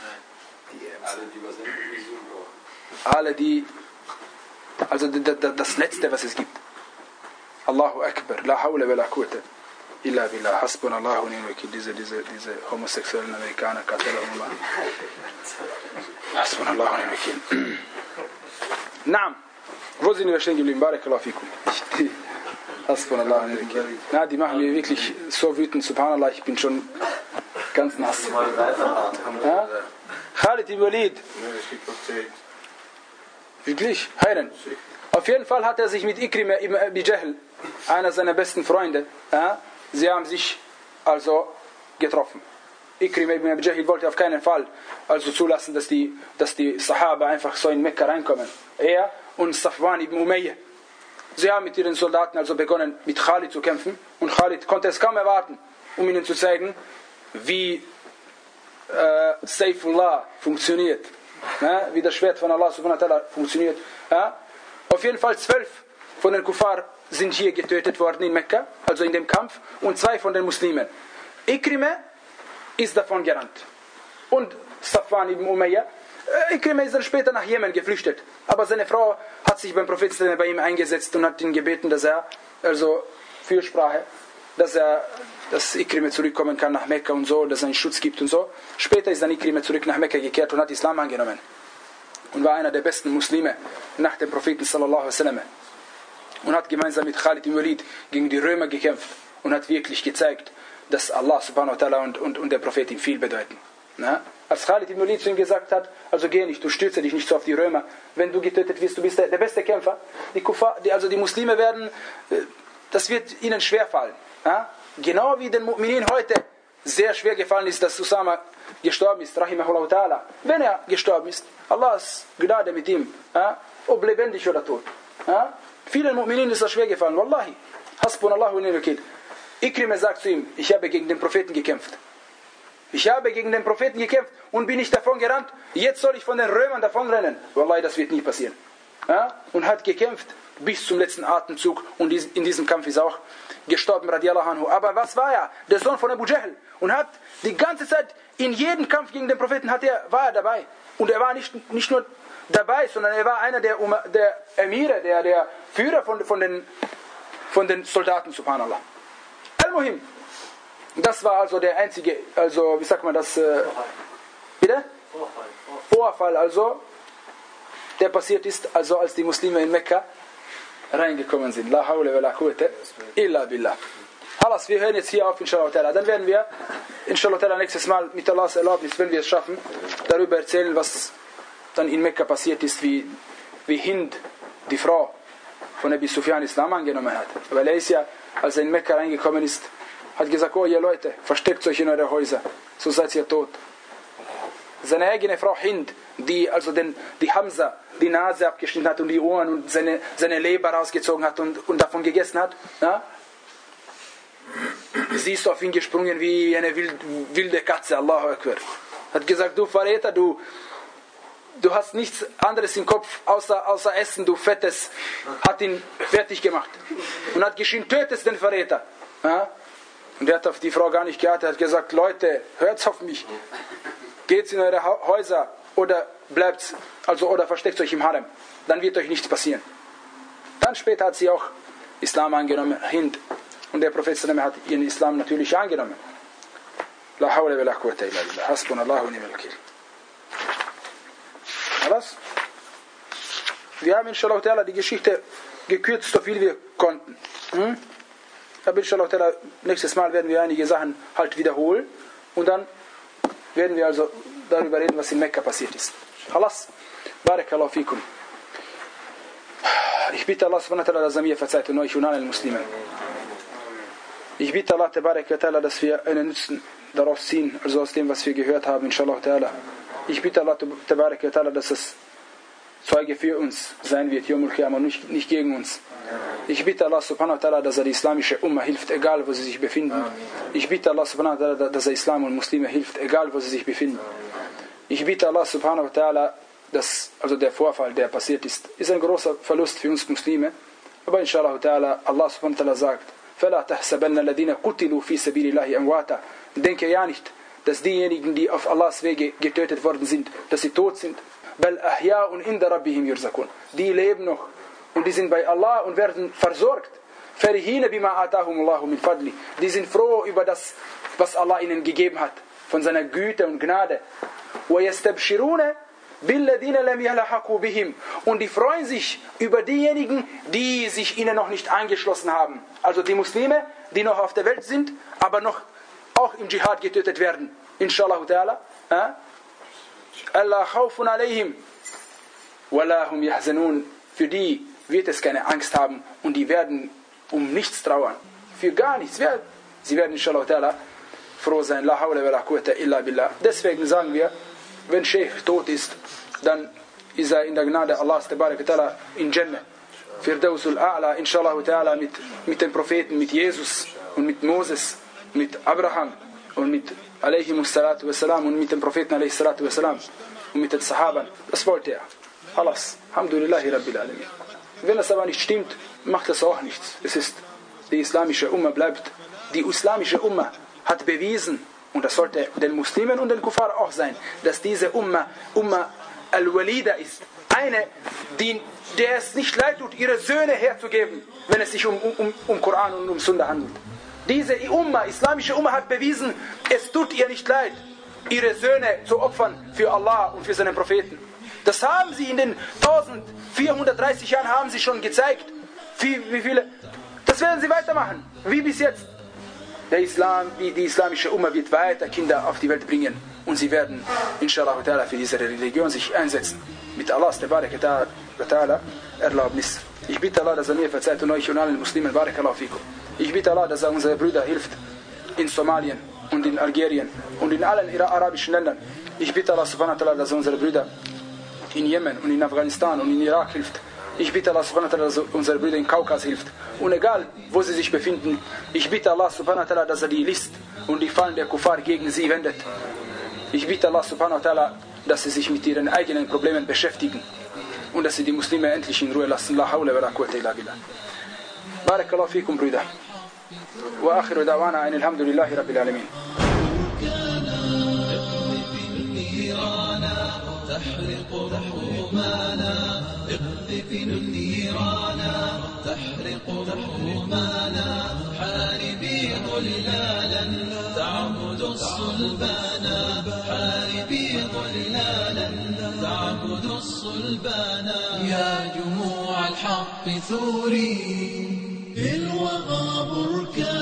Alle, die, also das Letzte, was es gibt. Allahu Akbar, la hawla wa la quwwata illa billah, hasbunallahu wa ni'mal wakil. Diese, diese, diese homosexuellen Amerikaner, Katalonien. Hasbunallahu wa ni'mal wakil. Naam, wo sind wir stehen geblieben? Barakallahu fikum. Hasbunallahu wa ni'mal wakil. Na, die machen mir wirklich so wütend, subhanallah, ich bin schon ganz nass. Ja? Khalid ibn Walid. Wirklich? Heiren. Auf jeden Fall hat er sich mit Ikrimah ibn Abi Jahl, einer seiner besten Freunde, ja, sie haben sich also getroffen. Ikrimah ibn Abi Jahl wollte auf keinen Fall also zulassen, dass die, dass die Sahaba einfach so in Mekka reinkommen. Er und Safwan ibn Umayyah. Sie haben mit ihren Soldaten also begonnen, mit Khalid zu kämpfen. Und Khalid konnte es kaum erwarten, um ihnen zu zeigen, wie äh, Saifullah funktioniert. Ja, wie das Schwert von Allah subhanahu wa ta'ala funktioniert. Ja. Auf jeden Fall zwölf von den Kuffar sind hier getötet worden in Mekka, also in dem Kampf, und zwei von den Muslimen. Ikrimah ist davon gerannt. Und Safwan ibn Umayyah. Ikrimah ist dann später nach Jemen geflüchtet. Aber seine Frau hat sich beim Propheten bei ihm eingesetzt und hat ihn gebeten, dass er, also Fürsprache, dass er, dass Ikrimah zurückkommen kann nach Mekka und so, dass er einen Schutz gibt und so. Später ist dann Ikrimah zurück nach Mekka gekehrt und hat Islam angenommen. Und war einer der besten Muslime nach dem Propheten sallallahu alaihi wasallam. Und hat gemeinsam mit Khalid ibn Walid gegen die Römer gekämpft und hat wirklich gezeigt, dass Allah subhanahu wa ta'ala und, und, und der Prophet ihm viel bedeuten. Na? Als Khalid ibn Walid zu ihm gesagt hat, also geh nicht, du stürze dich nicht so auf die Römer, wenn du getötet wirst, du bist der, der beste Kämpfer. Die Kuffar, die, also die Muslime werden, das wird ihnen schwerfallen. Ja? Genau wie den Mu'minin heute sehr schwer gefallen ist, dass Usama gestorben ist, rahimahullah ta'ala. Wenn er gestorben ist, Allahs Gnade mit ihm, ja? Ob lebendig oder tot. Ja? Vielen Mu'minin ist das schwer gefallen, wallahi. Hasbunallahu wa ni'mal wakil. Ikrimah sagt zu ihm, ich habe gegen den Propheten gekämpft. Ich habe gegen den Propheten gekämpft und bin nicht davon gerannt. Jetzt soll ich von den Römern davonrennen. Wallahi, das wird nie passieren. Ja? Und hat gekämpft bis zum letzten Atemzug. Und in diesem Kampf ist er auch gestorben, radiallahu anhu. Aber was war er? Der Sohn von Abu Jahl. Und hat die ganze Zeit, in jedem Kampf gegen den Propheten hat er, war er dabei. Und er war nicht, nicht nur dabei, sondern er war einer der, der Emire, der, der Führer von, von, den, von den Soldaten, subhanallah. Al-Muhim. Das war also der einzige, also wie sagt man das, äh, bitte? Vorfall. Vorfall, also, der passiert ist, also als die Muslime in Mekka reingekommen sind. La hawla wa la quwwata illa billah. Alles, wir hören jetzt hier auf, inshallah ta'ala. Dann werden wir, inshallah ta'ala, nächstes Mal mit Allahs Erlaubnis, wenn wir es schaffen, darüber erzählen, was dann in Mekka passiert ist, wie, wie Hind, die Frau von Abi Sufyan, Islam angenommen hat. Weil er ist ja, als er in Mekka reingekommen ist, hat gesagt, oh ihr Leute, versteckt euch in eure Häuser, so seid ihr tot. Seine eigene Frau Hind, die also den, die Hamza die Nase abgeschnitten hat und die Ohren und seine, seine Leber rausgezogen hat und, und davon gegessen hat, ja? Sie ist auf ihn gesprungen wie eine wilde, wilde Katze, Allahu Akbar. Hat gesagt, du Verräter, du, du hast nichts anderes im Kopf außer, außer Essen, du Fettes. Hat ihn fertig gemacht und hat geschrien, tötest den Verräter. Ja? Und er hat auf die Frau gar nicht geachtet, er hat gesagt, Leute, hört auf mich. Geht in eure Häuser oder bleibt, also oder versteckt euch im Harem. Dann wird euch nichts passieren. Dann später hat sie auch Islam angenommen, Hind. Und der Prophet hat ihren Islam natürlich angenommen. La hawla wa la quwwata illa billah. Hasbunallahu wa ni'mal wakil. Alles? Wir haben inshallah ta'ala die Geschichte gekürzt, so viel wir konnten. Hm? Aber inshallah ta'ala, nächstes Mal werden wir einige Sachen halt wiederholen und dann werden wir also darüber reden, was in Mekka passiert ist. Khalas. Barakallahu fikum. Ich bitte Allah subhanahu wa ta'ala, dass er mir verzeiht und euch und allen Muslimen. Ich bitte Allah tabarak wa ta'ala, dass wir einen nützen daraus ziehen, also aus dem, was wir gehört haben, inshallah ta'ala. Ich bitte Allah tabarak wa ta'ala, dass es Zeuge für uns sein wird, Yawmul Qiyamah, nicht, nicht gegen uns. Ich bitte Allah subhanahu wa ta'ala, dass er die islamische Umma hilft, egal wo sie sich befinden. Ich bitte Allah subhanahu wa ta'ala, dass er Islam und Muslime hilft, egal wo sie sich befinden. Ich bitte Allah subhanahu wa ta'ala, dass, also der Vorfall, der passiert ist, ist ein großer Verlust für uns Muslime. Aber inshallah ta'ala, Allah subhanahu wa ta'ala sagt, فَلَا تَحْسَبَنَّ الَّذِينَ قُتِلُوا فِي سَبِيلِ اللَّهِ أَمْوَاتًا. Denke ja nicht, dass diejenigen, die auf Allahs Wege getötet worden sind, dass sie tot sind. بَلْ أَحْيَاءٌ عِنْدَ رَبِّهِمْ يُرْزَقُونَ. Die leben noch und die sind bei Allah und werden versorgt. فَرِحِينَ بِمَا آتَاهُمُ اللَّهُ مِنْ فَضْلِهِ. Die sind froh über das, was Allah ihnen gegeben hat, von seiner Güte und Gnade. وَيَسْتَبْشِرُونَ بِالَّذِينَ لَمْ يَلْحَقُوا بِهِمْ. Und die freuen sich über diejenigen, die sich ihnen noch nicht angeschlossen haben. Also die Muslime, die noch auf der Welt sind, aber noch auch im Dschihad getötet werden. Inshallah ta'ala. Allah khawfun alayhim wala hum yahzanun. Für die wird es keine Angst haben und die werden um nichts trauern. Für gar nichts. Sie werden inshallah ta'ala froh sein. La hawla wa la quwwata illa billah. Deswegen sagen wir, wenn Sheikh tot ist, dann ist er in der Gnade Allahs tabarak ta'ala in Jannah. Firdausul A'la, inshallah ta'ala, mit, mit den Propheten, mit Jesus und mit Moses, mit Abraham und mit alayhimus salatu wassalam und mit den Propheten alayhis salatu wassalam und mit den Sahaban. Das wollte er. Alles. Alhamdulillahi Rabbil Alamin. Wenn das aber nicht stimmt, macht das auch nichts. Es ist, die islamische Umma bleibt. Die islamische Umma hat bewiesen, und das sollte den Muslimen und den Kuffar auch sein, dass diese Umma, Umma al-Walida ist. Eine, die, der es nicht leid tut, ihre Söhne herzugeben, wenn es sich um, um, um Koran und um Sunna handelt. Diese Umma, islamische Umma hat bewiesen, es tut ihr nicht leid, ihre Söhne zu opfern für Allah und für seinen Propheten. Das haben sie in den vierzehnhundertdreißig Jahren haben sie schon gezeigt. Wie, wie viele? Das werden sie weitermachen, wie bis jetzt. Der Islam, die islamische Umma wird weiter Kinder auf die Welt bringen und sie werden inshallah ta'ala für diese Religion sich einsetzen. Mit Allahs tabarak wa ta'ala Erlaubnis. Ich bitte Allah, dass er mir verzeiht und euch und allen Muslimen. Barakallahu fikum. Ich bitte Allah, dass er unsere Brüder hilft in Somalien und in Algerien und in allen arabischen Ländern. Ich bitte Allah subhanahu wa ta'ala, dass er unsere Brüder in Jemen und in Afghanistan und in Irak hilft. Ich bitte Allah subhanahu wa ta'ala, dass er unsere Brüder in Kaukas hilft. Und egal, wo sie sich befinden, ich bitte Allah subhanahu wa ta'ala, dass er die List und die Fallen der Kuffar gegen sie wendet. Ich bitte Allah subhanahu wa ta'ala, dass sie sich mit ihren eigenen Problemen beschäftigen und dass sie die Muslime endlich in Ruhe lassen. La hawla wa la quwwata illa billah. Barakallahu fikum, Brüder. Wa akhiru da'wana anil hamdulillahi rabbil alamin. تحرق همومنا اقذف نيرانا تحرق همومنا حاربي ظلالا تعبد الصلبانا حاربي ظلالا تعبد الصلبانا يا جموع الحق ثوري في الوغى بركانا